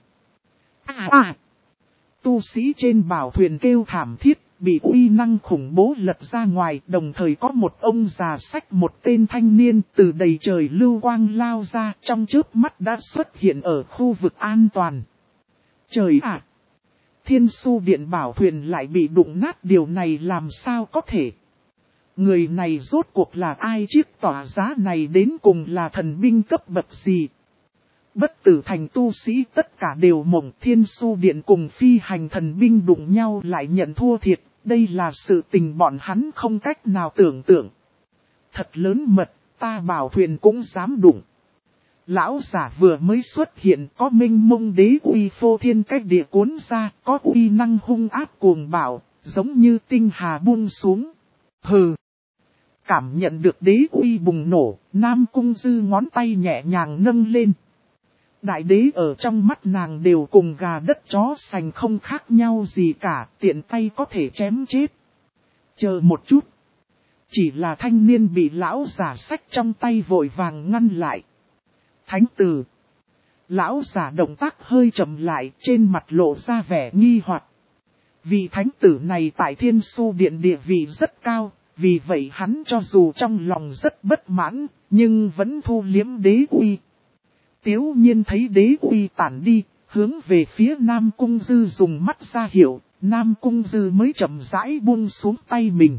S1: À à! Tu sĩ trên bảo thuyền kêu thảm thiết, bị uy năng khủng bố lật ra ngoài, đồng thời có một ông già xách một tên thanh niên từ đầy trời lưu quang lao ra, trong chớp mắt đã xuất hiện ở khu vực an toàn. Trời ạ! Thiên su điện bảo thuyền lại bị đụng nát, điều này làm sao có thể? Người này rốt cuộc là ai, chiếc tỏa giá này đến cùng là thần binh cấp bậc gì? Bất tử thành tu sĩ tất cả đều mộng, thiên su điện cùng phi hành thần binh đụng nhau lại nhận thua thiệt, đây là sự tình bọn hắn không cách nào tưởng tượng. Thật lớn mật, ta bảo thuyền cũng dám đụng. Lão giả vừa mới xuất hiện, có minh mông đế uy phô thiên cách địa cuốn ra, có uy năng hung áp cuồng bạo, giống như tinh hà buông xuống. Hừ! Cảm nhận được đế uy bùng nổ, Nam Cung Dư ngón tay nhẹ nhàng nâng lên. Đại đế ở trong mắt nàng đều cùng gà đất chó sành không khác nhau gì cả, tiện tay có thể chém chết. Chờ một chút. Chỉ là thanh niên bị lão giả xách trong tay vội vàng ngăn lại. Thánh tử. Lão giả động tác hơi chậm lại, trên mặt lộ ra vẻ nghi hoặc. Vì thánh tử này tại Thiên Su Điện địa vị rất cao, vì vậy hắn cho dù trong lòng rất bất mãn, nhưng vẫn thu liếm đế uy. Tiếu nhiên thấy đế uy tản đi, hướng về phía Nam Cung Dư dùng mắt ra hiệu, Nam Cung Dư mới chậm rãi buông xuống tay mình.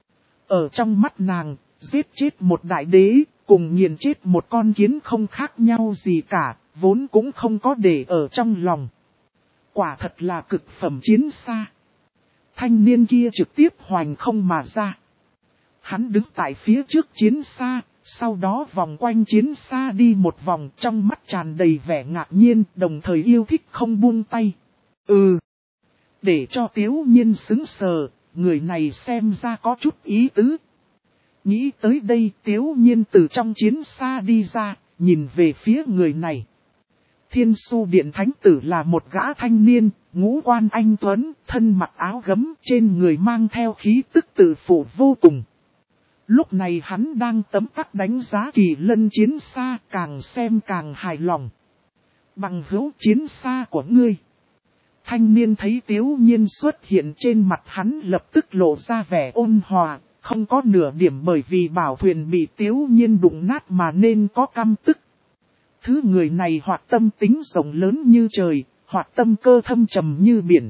S1: Ở trong mắt nàng, giết chết một đại đế, cùng nghiền chết một con kiến không khác nhau gì cả, vốn cũng không có để ở trong lòng. Quả thật là cực phẩm chiến xa. Thanh niên kia trực tiếp hoành không mà ra. Hắn đứng tại phía trước chiến xa, sau đó vòng quanh chiến xa đi một vòng, trong mắt tràn đầy vẻ ngạc nhiên, đồng thời yêu thích không buông tay. Ừ. Để cho Tiếu Nhiên sững sờ, người này xem ra có chút ý tứ. Nghĩ tới đây, Tiếu Nhiên từ trong chiến xa đi ra, nhìn về phía người này. Thiên Su Điện Thánh Tử là một gã thanh niên, ngũ quan anh tuấn, thân mặc áo gấm, trên người mang theo khí tức tự phụ vô cùng. Lúc này hắn đang tấm tắc đánh giá kỳ lân chiến xa, càng xem càng hài lòng. Bằng hữu chiến xa của ngươi. Thanh niên thấy Tiếu Nhiên xuất hiện, trên mặt hắn lập tức lộ ra vẻ ôn hòa, không có nửa điểm bởi vì bảo thuyền bị Tiếu Nhiên đụng nát mà nên có căm tức. Thứ người này hoạt tâm tính rộng lớn như trời, hoạt tâm cơ thâm trầm như biển.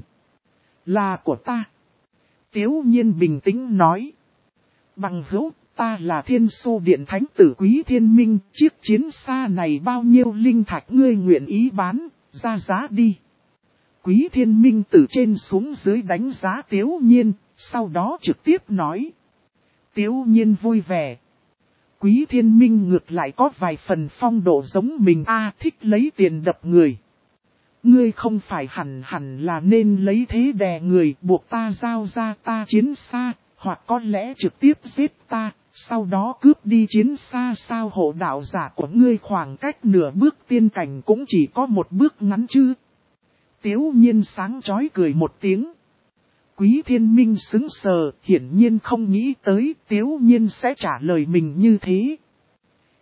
S1: Là của ta. Tiếu Nhiên bình tĩnh nói. Bằng hữu, ta là Thiên Su Điện Thánh Tử Quý Thiên Minh, chiếc chiến xa này bao nhiêu linh thạch ngươi nguyện ý bán, ra giá đi. Quý Thiên Minh từ trên xuống dưới đánh giá Tiếu Nhiên, sau đó trực tiếp nói. Tiếu Nhiên vui vẻ. Quý Thiên Minh ngược lại có vài phần phong độ giống mình, a thích lấy tiền đập người. Ngươi không phải hẳn hẳn là nên lấy thế đè người, buộc ta giao ra ta chiến xa, hoặc có lẽ trực tiếp giết ta, sau đó cướp đi chiến xa sao? Hộ đạo giả của ngươi khoảng cách nửa bước tiên cảnh cũng chỉ có một bước ngắn chứ. Tiếu Nhiên sáng chói cười một tiếng. Quý Thiên Minh sững sờ, hiển nhiên không nghĩ tới Tiếu Nhiên sẽ trả lời mình như thế.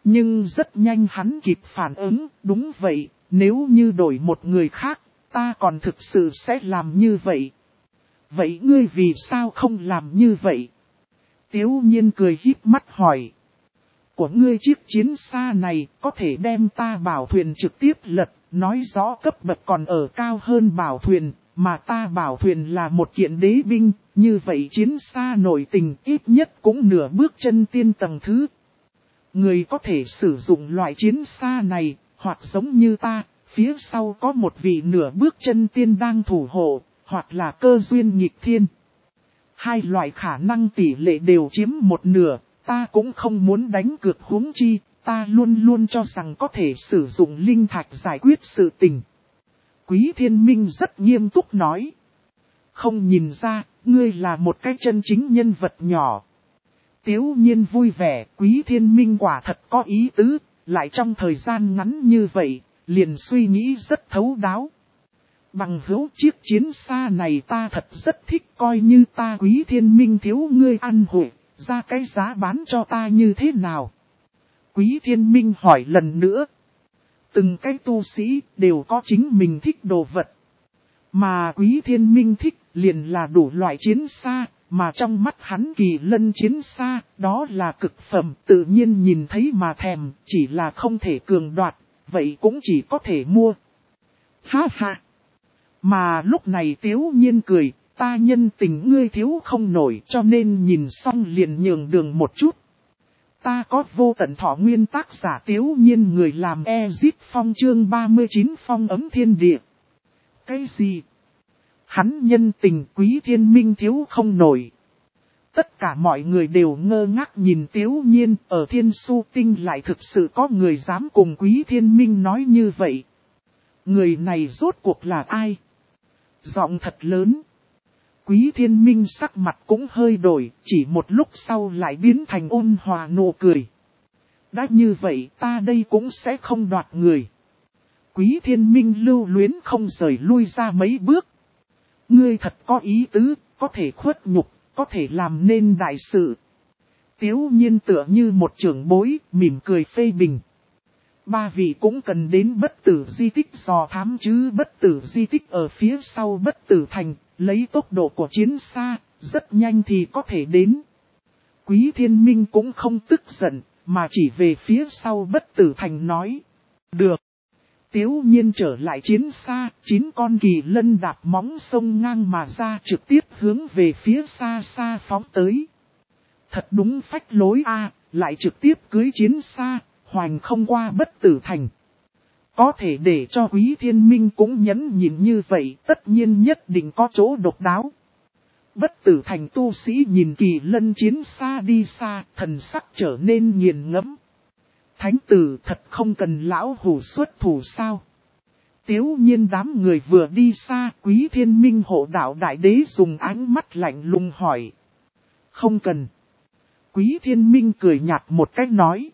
S1: Nhưng rất nhanh hắn kịp phản ứng, đúng vậy, nếu như đổi một người khác, ta còn thực sự sẽ làm như vậy. Vậy ngươi vì sao không làm như vậy? Tiếu nhiên cười híp mắt hỏi. Của ngươi chiếc chiến xa này có thể đem ta bảo thuyền trực tiếp lật, nói rõ cấp bậc còn ở cao hơn bảo thuyền, mà ta bảo thuyền là một kiện đế binh, như vậy chiến xa nội tình ít nhất cũng nửa bước chân tiên tầng thứ. Người có thể sử dụng loại chiến xa này, hoặc giống như ta, phía sau có một vị nửa bước chân tiên đang thủ hộ, hoặc là cơ duyên nghịch thiên. Hai loại khả năng tỷ lệ đều chiếm một nửa, ta cũng không muốn đánh cược huống chi, ta luôn luôn cho rằng có thể sử dụng linh thạch giải quyết sự tình. Quý Thiên Minh rất nghiêm túc nói. Không nhìn ra, ngươi là một cái chân chính nhân vật nhỏ. Tiếu nhiên vui vẻ, Quý Thiên Minh quả thật có ý tứ, lại trong thời gian ngắn như vậy, liền suy nghĩ rất thấu đáo. Bằng hữu chiếc chiến xa này ta thật rất thích, coi như ta Quý Thiên Minh thiếu ngươi ăn hội, ra cái giá bán cho ta như thế nào? Quý Thiên Minh hỏi lần nữa. Từng cái tu sĩ đều có chính mình thích đồ vật. Mà Quý Thiên Minh thích liền là đủ loại chiến xa, mà trong mắt hắn Kỳ Lân chiến xa, đó là cực phẩm, tự nhiên nhìn thấy mà thèm, chỉ là không thể cường đoạt, vậy cũng chỉ có thể mua. Ha ha! Mà lúc này Tiếu Nhiên cười, ta nhân tình ngươi thiếu không nổi cho nên nhìn xong liền nhường đường một chút. Ta có vô tận thọ nguyên tác giả Tiếu Nhiên người làm Ezip Phong chương ba mươi chín phong ấm thiên địa. Cái gì? Hắn nhân tình Quý Thiên Minh thiếu không nổi. Tất cả mọi người đều ngơ ngác nhìn Tiếu Nhiên, ở Thiên Su Tinh lại thực sự có người dám cùng Quý Thiên Minh nói như vậy. Người này rốt cuộc là ai? Giọng thật lớn. Quý Thiên Minh sắc mặt cũng hơi đổi, chỉ một lúc sau lại biến thành ôn hòa nụ cười. Đã như vậy ta đây cũng sẽ không đoạt người. Quý Thiên Minh lưu luyến không rời lui ra mấy bước. Ngươi thật có ý tứ, có thể khuất nhục, có thể làm nên đại sự. Tiếu Nhiên tựa như một trưởng bối, mỉm cười phê bình. Ba vị cũng cần đến bất tử di tích dò thám chứ, bất tử di tích ở phía sau bất tử thành, lấy tốc độ của chiến xa, rất nhanh thì có thể đến. Quý Thiên Minh cũng không tức giận, mà chỉ về phía sau bất tử thành nói. Được. Tiếu Nhiên trở lại chiến xa, chín con kỳ lân đạp móng sông ngang mà ra trực tiếp hướng về phía xa xa phóng tới. Thật đúng phách lối a, lại trực tiếp cưới chiến xa, hoành không qua bất tử thành. Có thể để cho Quý Thiên Minh cũng nhẫn nhịn như vậy, tất nhiên nhất định có chỗ độc đáo. Bất tử thành tu sĩ nhìn kỳ lân chiến xa đi xa, thần sắc trở nên nghiền ngẫm. Thánh tử thật không cần lão hủ xuất thủ sao? Tiếu Nhiên đám người vừa đi xa, Quý Thiên Minh hộ đạo đại đế dùng ánh mắt lạnh lùng hỏi. Không cần. Quý Thiên Minh cười nhạt một cách nói.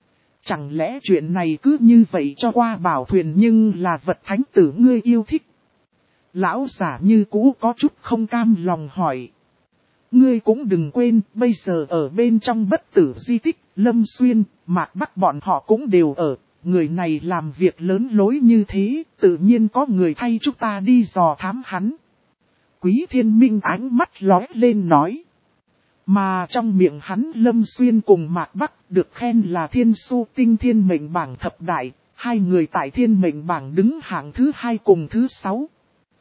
S1: Chẳng lẽ chuyện này cứ như vậy cho qua bảo thuyền nhưng là vật thánh tử ngươi yêu thích? Lão giả như cũ có chút không cam lòng hỏi. Ngươi cũng đừng quên, bây giờ ở bên trong bất tử di tích, Lâm Xuyên, Mạc Bắc bọn họ cũng đều ở. Người này làm việc lớn lối như thế, tự nhiên có người thay chúng ta đi dò thám hắn. Quý Thiên Minh ánh mắt lóe lên nói. Mà trong miệng hắn Lâm Xuyên cùng Mạc Bắc được khen là Thiên Su Tinh Thiên Mệnh Bảng thập đại, hai người tại Thiên Mệnh Bảng đứng hạng thứ hai cùng thứ sáu.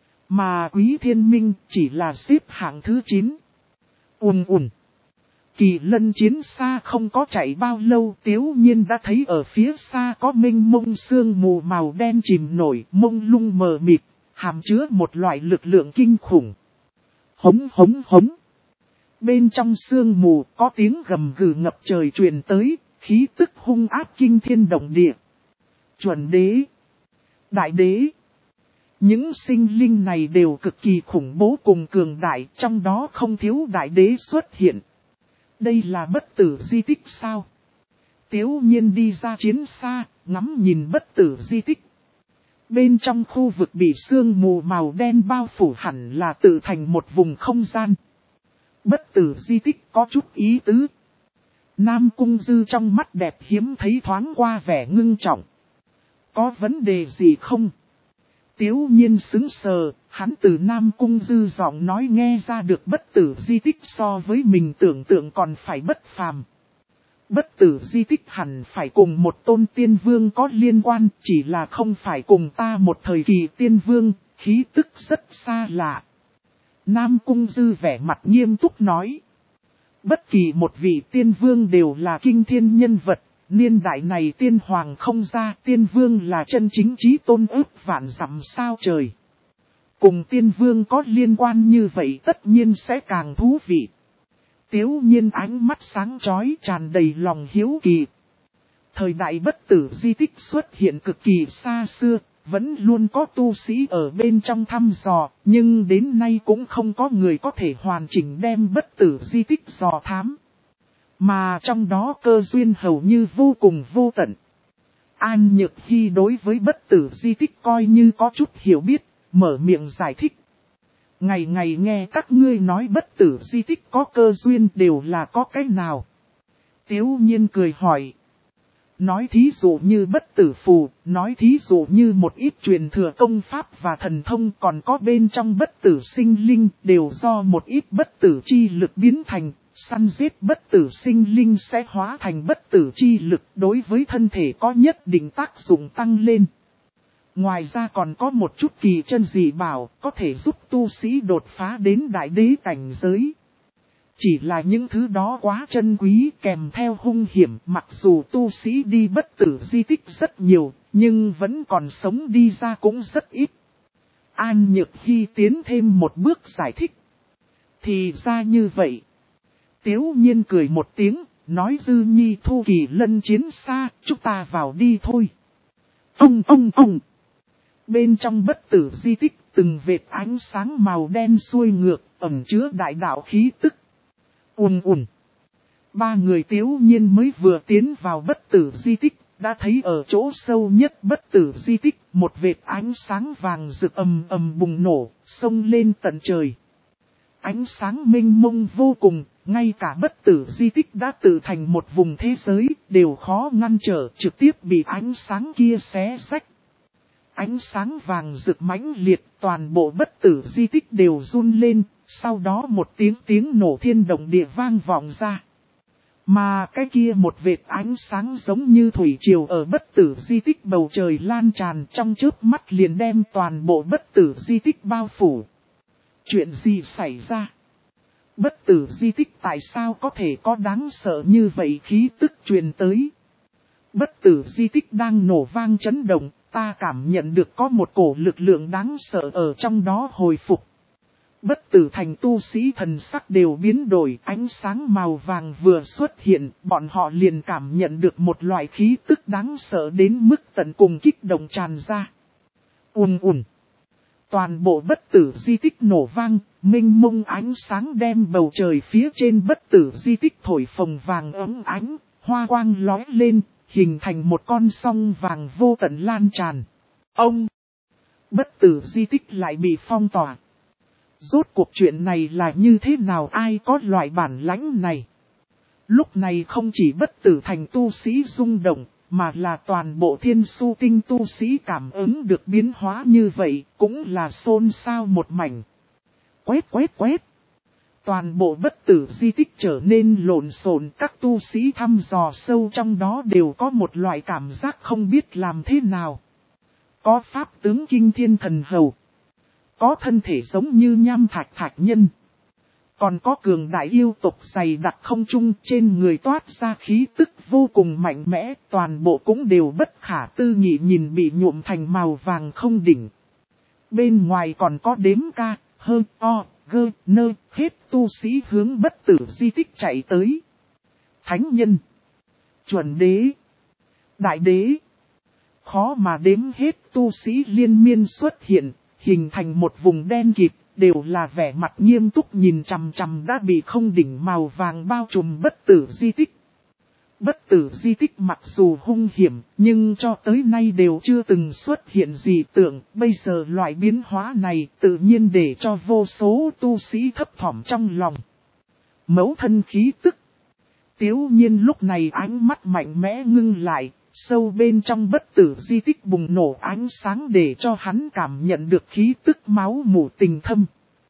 S1: Mà Quý Thiên Minh chỉ là xếp hạng thứ chín. Ùn ùn. Kỳ lân chiến xa không có chạy bao lâu, Tiếu Nhiên đã thấy ở phía xa có mênh mông sương mù màu đen chìm nổi, mông lung mờ mịt, hàm chứa một loại lực lượng kinh khủng. Hống hống hống. Bên trong sương mù có tiếng gầm gừ ngập trời truyền tới, khí tức hung áp kinh thiên động địa. Chuẩn đế. Đại đế. Những sinh linh này đều cực kỳ khủng bố cùng cường đại, trong đó không thiếu đại đế xuất hiện. Đây là bất tử di tích sao? Tiếu Nhiên đi ra chiến xa, ngắm nhìn bất tử di tích. Bên trong khu vực bị sương mù màu đen bao phủ hẳn là tự thành một vùng không gian. Bất tử di tích có chút ý tứ. Nam Cung Dư trong mắt đẹp hiếm thấy thoáng qua vẻ ngưng trọng. Có vấn đề gì không? Tiếu nhiên sững sờ, hắn từ Nam Cung Dư giọng nói nghe ra được bất tử di tích so với mình tưởng tượng còn phải bất phàm. Bất tử di tích hẳn phải cùng một tôn tiên vương có liên quan, chỉ là không phải cùng ta một thời kỳ tiên vương, khí tức rất xa lạ. Nam Cung Dư vẻ mặt nghiêm túc nói. Bất kỳ một vị tiên vương đều là kinh thiên nhân vật, niên đại này tiên hoàng không ra, tiên vương là chân chính chí tôn ước vạn dặm sao trời. Cùng tiên vương có liên quan như vậy tất nhiên sẽ càng thú vị. Tiếu nhiên ánh mắt sáng chói tràn đầy lòng hiếu kỳ. Thời đại bất tử di tích xuất hiện cực kỳ xa xưa, vẫn luôn có tu sĩ ở bên trong thăm dò, nhưng đến nay cũng không có người có thể hoàn chỉnh đem bất tử di tích dò thám. Mà trong đó cơ duyên hầu như vô cùng vô tận. An Nhược Hy đối với bất tử di tích coi như có chút hiểu biết, mở miệng giải thích. Ngày ngày nghe các ngươi nói bất tử di tích có cơ duyên đều là có cái nào? Tiếu nhiên cười hỏi. Nói thí dụ như bất tử phù, nói thí dụ như một ít truyền thừa công pháp và thần thông, còn có bên trong bất tử sinh linh đều do một ít bất tử chi lực biến thành, săn giết bất tử sinh linh sẽ hóa thành bất tử chi lực, đối với thân thể có nhất định tác dụng tăng lên. Ngoài ra còn có một chút kỳ chân dị bảo có thể giúp tu sĩ đột phá đến đại đế cảnh giới. Chỉ là những thứ đó quá chân quý kèm theo hung hiểm, mặc dù tu sĩ đi bất tử di tích rất nhiều, nhưng vẫn còn sống đi ra cũng rất ít. An Nhược Hy tiến thêm một bước giải thích. Thì ra như vậy. Tiếu nhiên cười một tiếng, nói Dư Nhi thu kỳ lân chiến xa, chúng ta vào đi thôi. Ông ông ông. Bên trong bất tử di tích, từng vệt ánh sáng màu đen xuôi ngược, ẩn chứa đại đạo khí tức. Ùn ùn. Ba người Tiếu nhiên mới vừa tiến vào bất tử di tích, đã thấy ở chỗ sâu nhất bất tử di tích, một vệt ánh sáng vàng rực ầm ầm bùng nổ, xông lên tận trời. Ánh sáng mênh mông vô cùng, ngay cả bất tử di tích đã tự thành một vùng thế giới, đều khó ngăn trở, trực tiếp bị ánh sáng kia xé rách. Ánh sáng vàng rực mãnh liệt, toàn bộ bất tử di tích đều run lên, sau đó một tiếng tiếng nổ thiên động địa vang vọng ra. Mà cái kia một vệt ánh sáng giống như thủy triều ở bất tử di tích bầu trời lan tràn, trong chớp mắt liền đem toàn bộ bất tử di tích bao phủ. Chuyện gì xảy ra? Bất tử di tích tại sao có thể có đáng sợ như vậy khí tức truyền tới? Bất tử di tích đang nổ vang chấn động, ta cảm nhận được có một cổ lực lượng đáng sợ ở trong đó hồi phục. Bất tử thành tu sĩ thần sắc đều biến đổi, ánh sáng màu vàng vừa xuất hiện, bọn họ liền cảm nhận được một loại khí tức đáng sợ đến mức tận cùng kích động tràn ra. Ùn ùn. Toàn bộ bất tử di tích nổ vang, mênh mông ánh sáng đem bầu trời phía trên bất tử di tích thổi phồng vàng ấm ánh, hoa quang lóe lên, hình thành một con sông vàng vô tận lan tràn. Ông! Bất tử di tích lại bị phong tỏa. Rốt cuộc chuyện này là như thế nào, ai có loại bản lãnh này? Lúc này không chỉ bất tử thành tu sĩ rung động, mà là toàn bộ thiên su tinh tu sĩ cảm ứng được biến hóa như vậy, cũng là xôn xao một mảnh. Quét quét quét. Toàn bộ bất tử di tích trở nên lộn xộn, các tu sĩ thăm dò sâu trong đó đều có một loại cảm giác không biết làm thế nào. Có pháp tướng kinh thiên thần hầu. Có thân thể giống như nham thạch thạch nhân. Còn có cường đại yêu tộc dày đặc không trung, trên người toát ra khí tức vô cùng mạnh mẽ, toàn bộ cũng đều bất khả tư nghị nhìn bị nhuộm thành màu vàng không đỉnh. Bên ngoài còn có đếm ca, hơ, o, gơ, nơ, hết tu sĩ hướng bất tử di tích chạy tới. Thánh nhân, chuẩn đế, đại đế, khó mà đếm hết tu sĩ liên miên xuất hiện, hình thành một vùng đen kịt, đều là vẻ mặt nghiêm túc nhìn chằm chằm đã bị không đỉnh màu vàng bao trùm bất tử di tích. Bất tử di tích mặc dù hung hiểm, nhưng cho tới nay đều chưa từng xuất hiện gì tưởng, bây giờ loại biến hóa này tự nhiên để cho vô số tu sĩ thấp thỏm trong lòng. Mẫu thân khí tức. Tiếu nhiên lúc này ánh mắt mạnh mẽ ngưng lại, sâu bên trong bất tử di tích bùng nổ ánh sáng để cho hắn cảm nhận được khí tức máu mủ tình thâm.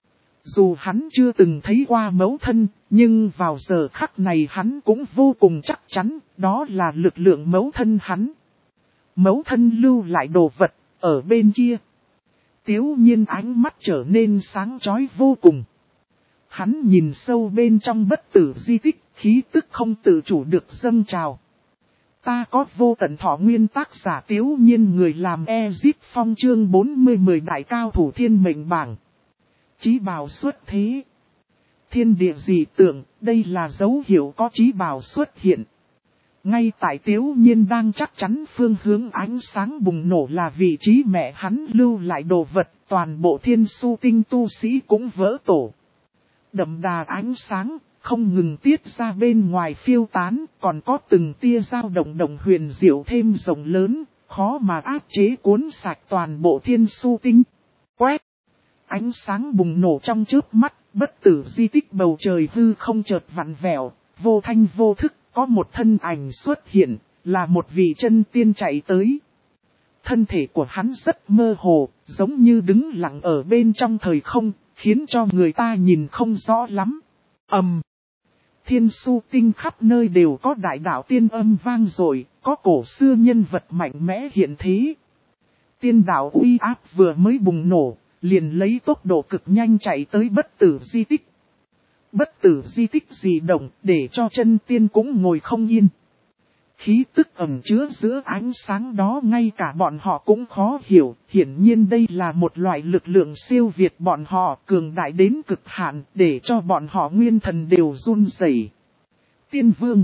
S1: Dù hắn chưa từng thấy qua mẫu thân, nhưng vào giờ khắc này hắn cũng vô cùng chắc chắn, đó là lực lượng mẫu thân hắn. Mẫu thân lưu lại đồ vật, ở bên kia. Tiếu nhiên ánh mắt trở nên sáng chói vô cùng. Hắn nhìn sâu bên trong bất tử di tích, khí tức không tự chủ được dâng trào. Ta có vô tận thọ nguyên tác giả Tiếu nhiên người làm Ezip Phong chương bốn mươi mười đại cao thủ thiên mệnh bảng. Chí bảo xuất thế. Thiên địa dị tượng, đây là dấu hiệu có chí bảo xuất hiện. Ngay tại Tiếu nhiên đang chắc chắn phương hướng ánh sáng bùng nổ là vị trí mẹ hắn lưu lại đồ vật, toàn bộ thiên su tinh tu sĩ cũng vỡ tổ. Đậm đà ánh sáng, không ngừng tiết ra bên ngoài phiêu tán, còn có từng tia dao động động huyền diệu thêm rộng lớn, khó mà áp chế cuốn sạch toàn bộ thiên su tinh. Quét! Ánh sáng bùng nổ trong chớp mắt, bất tử di tích bầu trời hư không chợt vặn vẹo, vô thanh vô thức, có một thân ảnh xuất hiện, là một vị chân tiên chạy tới. Thân thể của hắn rất mơ hồ, giống như đứng lặng ở bên trong thời không, khiến cho người ta nhìn không rõ lắm. Ầm! Um, Thiên su tinh khắp nơi đều có đại đạo tiên âm vang dội, có cổ xưa nhân vật mạnh mẽ hiện thế. Tiên đạo uy áp vừa mới bùng nổ, liền lấy tốc độ cực nhanh chạy tới bất tử di tích. Bất tử di tích dị động, để cho chân tiên cũng ngồi không yên. Khí tức ẩn chứa giữa ánh sáng đó ngay cả bọn họ cũng khó hiểu, hiển nhiên đây là một loại lực lượng siêu việt bọn họ cường đại đến cực hạn, để cho bọn họ nguyên thần đều run rẩy. Tiên vương.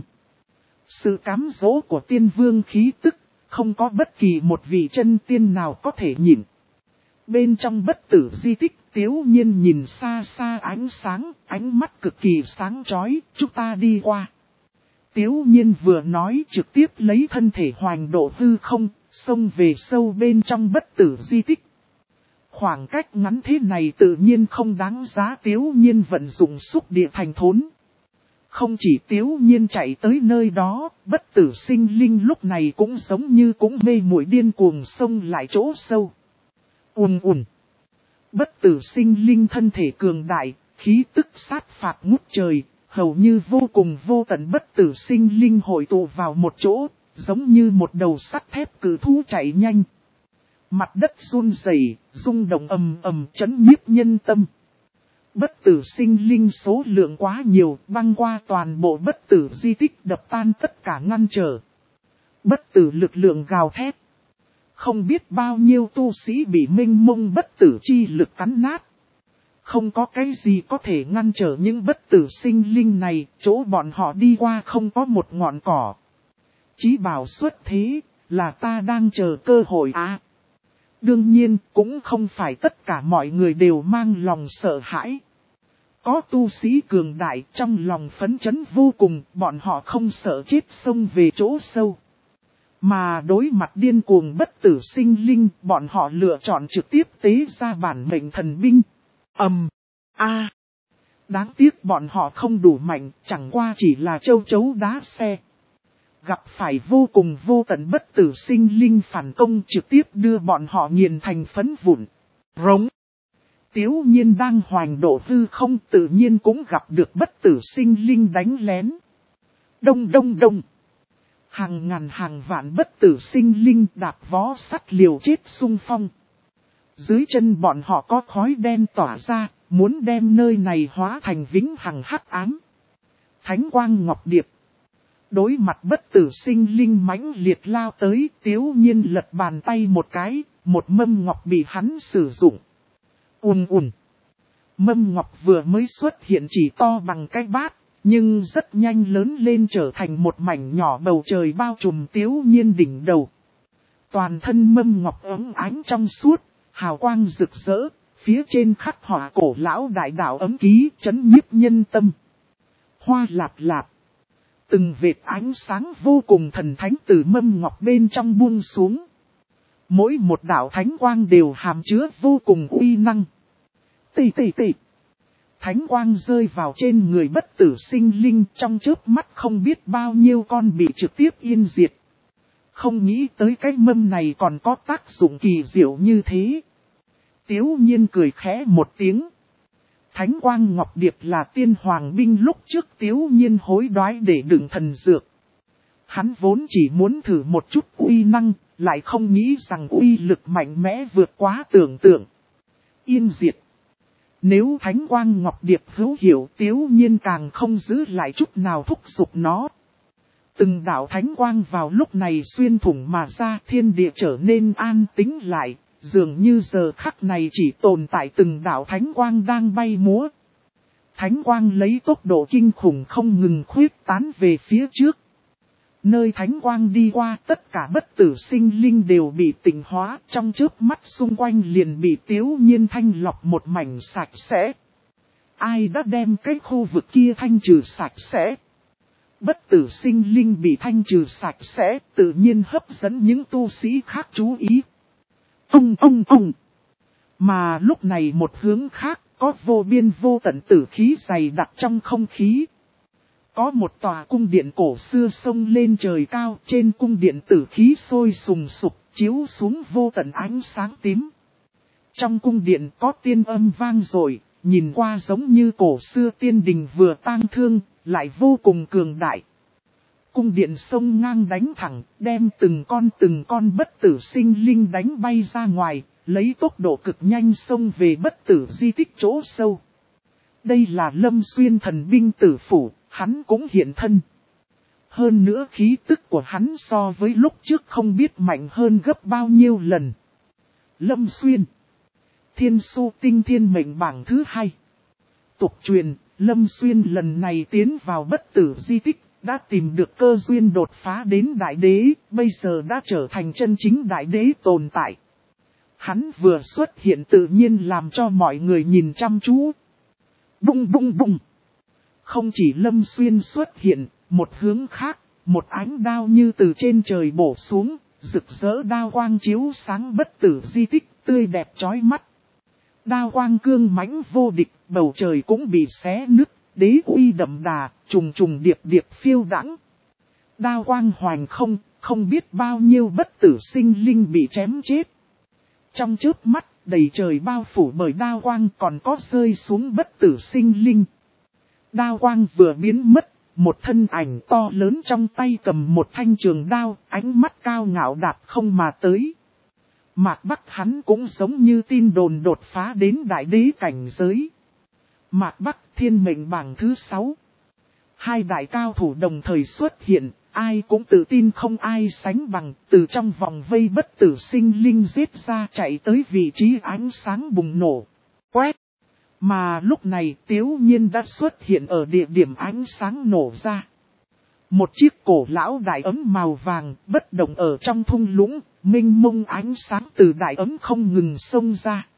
S1: Sự cám dỗ của tiên vương khí tức, không có bất kỳ một vị chân tiên nào có thể nhìn. Bên trong bất tử di tích, Tiếu nhiên nhìn xa xa ánh sáng, ánh mắt cực kỳ sáng chói, chúng ta đi qua. Tiếu nhiên vừa nói trực tiếp lấy thân thể hoành độ hư không, xông về sâu bên trong bất tử di tích. Khoảng cách ngắn thế này tự nhiên không đáng giá Tiếu nhiên vận dụng xúc địa thành thốn. Không chỉ Tiếu nhiên chạy tới nơi đó, bất tử sinh linh lúc này cũng giống như cũng mê muội điên cuồng xông lại chỗ sâu. Ùn ùn. Bất tử sinh linh thân thể cường đại, khí tức sát phạt ngút trời, hầu như vô cùng vô tận bất tử sinh linh hội tụ vào một chỗ, giống như một đầu sắt thép cử thú chạy nhanh. Mặt đất run rẩy, rung động ầm ầm chấn nhiếp nhân tâm. Bất tử sinh linh số lượng quá nhiều, băng qua toàn bộ bất tử di tích đập tan tất cả ngăn trở. Bất tử lực lượng gào thét. Không biết bao nhiêu tu sĩ bị mênh mông bất tử chi lực cắn nát. Không có cái gì có thể ngăn trở những bất tử sinh linh này, chỗ bọn họ đi qua không có một ngọn cỏ. Chí bảo xuất thế, là ta đang chờ cơ hội à. Đương nhiên, cũng không phải tất cả mọi người đều mang lòng sợ hãi. Có tu sĩ cường đại trong lòng phấn chấn vô cùng, bọn họ không sợ chết xông về chỗ sâu. Mà đối mặt điên cuồng bất tử sinh linh, bọn họ lựa chọn trực tiếp tế ra bản mệnh thần binh. Ầm, a, à. Đáng tiếc bọn họ không đủ mạnh, chẳng qua chỉ là châu chấu đá xe. Gặp phải vô cùng vô tận bất tử sinh linh phản công trực tiếp đưa bọn họ nghiền thành phấn vụn. Rống. Tiếu nhiên đang hoành độ hư không tự nhiên cũng gặp được bất tử sinh linh đánh lén. Đông đông đông. Hàng ngàn hàng vạn bất tử sinh linh đạp vó sắt liều chết xung phong. Dưới chân bọn họ có khói đen tỏa ra, muốn đem nơi này hóa thành vĩnh hằng hắc ám. Thánh quang ngọc điệp. Đối mặt bất tử sinh linh mãnh liệt lao tới, Tiếu nhiên lật bàn tay một cái, một mâm ngọc bị hắn sử dụng. Ùn ùn. Mâm ngọc vừa mới xuất hiện chỉ to bằng cái bát, nhưng rất nhanh lớn lên trở thành một mảnh nhỏ bầu trời bao trùm Tiếu nhiên đỉnh đầu. Toàn thân mâm ngọc ấm ánh trong suốt, hào quang rực rỡ, phía trên khắc họa cổ lão đại đạo ấm ký chấn nhiếp nhân tâm. Hoa lạp lạp. Từng vệt ánh sáng vô cùng thần thánh từ mâm ngọc bên trong buông xuống. Mỗi một đạo thánh quang đều hàm chứa vô cùng uy năng. Tì tì tì. thánh quang rơi vào trên người bất tử sinh linh, trong chớp mắt không biết bao nhiêu con bị trực tiếp yên diệt. Không nghĩ tới cái mâm này còn có tác dụng kỳ diệu như thế. Tiếu nhiên cười khẽ một tiếng. Thánh quang ngọc điệp là tiên hoàng binh lúc trước Tiếu nhiên hối đoái để đựng thần dược. Hắn vốn chỉ muốn thử một chút uy năng, lại không nghĩ rằng uy lực mạnh mẽ vượt quá tưởng tượng. Yên diệt. Nếu thánh quang ngọc điệp hữu hiệu, Tiếu nhiên càng không giữ lại chút nào thúc giục nó. Từng đạo thánh quang vào lúc này xuyên thủng mà ra, thiên địa trở nên an tĩnh lại, dường như giờ khắc này chỉ tồn tại từng đạo thánh quang đang bay múa. Thánh quang lấy tốc độ kinh khủng không ngừng khuyết tán về phía trước. Nơi thánh quang đi qua, tất cả bất tử sinh linh đều bị tịnh hóa, trong chớp mắt xung quanh liền bị Tiếu nhiên thanh lọc một mảnh sạch sẽ. Ai đã đem cái khu vực kia thanh trừ sạch sẽ? Bất tử sinh linh bị thanh trừ sạch sẽ, tự nhiên hấp dẫn những tu sĩ khác chú ý. Ông ông ông. Mà lúc này một hướng khác, có vô biên vô tận tử khí dày đặc trong không khí. Có một tòa cung điện cổ xưa sông lên trời cao, trên cung điện tử khí sôi sùng sục, chiếu xuống vô tận ánh sáng tím. Trong cung điện có tiên âm vang dội, nhìn qua giống như cổ xưa tiên đình vừa tang thương, lại vô cùng cường đại. Cung điện sông ngang đánh thẳng, đem từng con từng con bất tử sinh linh đánh bay ra ngoài, lấy tốc độ cực nhanh xông về bất tử di tích chỗ sâu. Đây là Lâm Xuyên thần binh tử phủ, hắn cũng hiện thân. Hơn nữa khí tức của hắn so với lúc trước không biết mạnh hơn gấp bao nhiêu lần. Lâm Xuyên, Thiên Su Tinh Thiên mệnh bảng thứ hai. Tục truyền, Lâm Xuyên lần này tiến vào bất tử di tích, đã tìm được cơ duyên đột phá đến đại đế, bây giờ đã trở thành chân chính đại đế tồn tại. Hắn vừa xuất hiện tự nhiên làm cho mọi người nhìn chăm chú. Bung bung bung. Không chỉ Lâm Xuyên xuất hiện, một hướng khác, một ánh đao như từ trên trời bổ xuống, rực rỡ đao quang chiếu sáng bất tử di tích, tươi đẹp chói mắt. Đao quang cương mãnh vô địch, bầu trời cũng bị xé nứt, đế uy đậm đà, trùng trùng điệp điệp phiêu đãng. Đao quang hoành không, không biết bao nhiêu bất tử sinh linh bị chém chết. Trong chớp mắt, đầy trời bao phủ bởi đao quang còn có rơi xuống bất tử sinh linh. Đao quang vừa biến mất, một thân ảnh to lớn trong tay cầm một thanh trường đao, ánh mắt cao ngạo đạp không mà tới. Mạc Bắc hắn cũng giống như tin đồn đột phá đến đại đế cảnh giới. Mạc Bắc thiên mệnh bảng thứ sáu. Hai đại cao thủ đồng thời xuất hiện, ai cũng tự tin không ai sánh bằng, từ trong vòng vây bất tử sinh linh giết ra chạy tới vị trí ánh sáng bùng nổ. Quét! Mà lúc này Tiếu Nhiên đã xuất hiện ở địa điểm ánh sáng nổ ra. Một chiếc cổ lão đại ấm màu vàng bất động ở trong thung lũng, minh mông ánh sáng từ đại ấm không ngừng xông ra.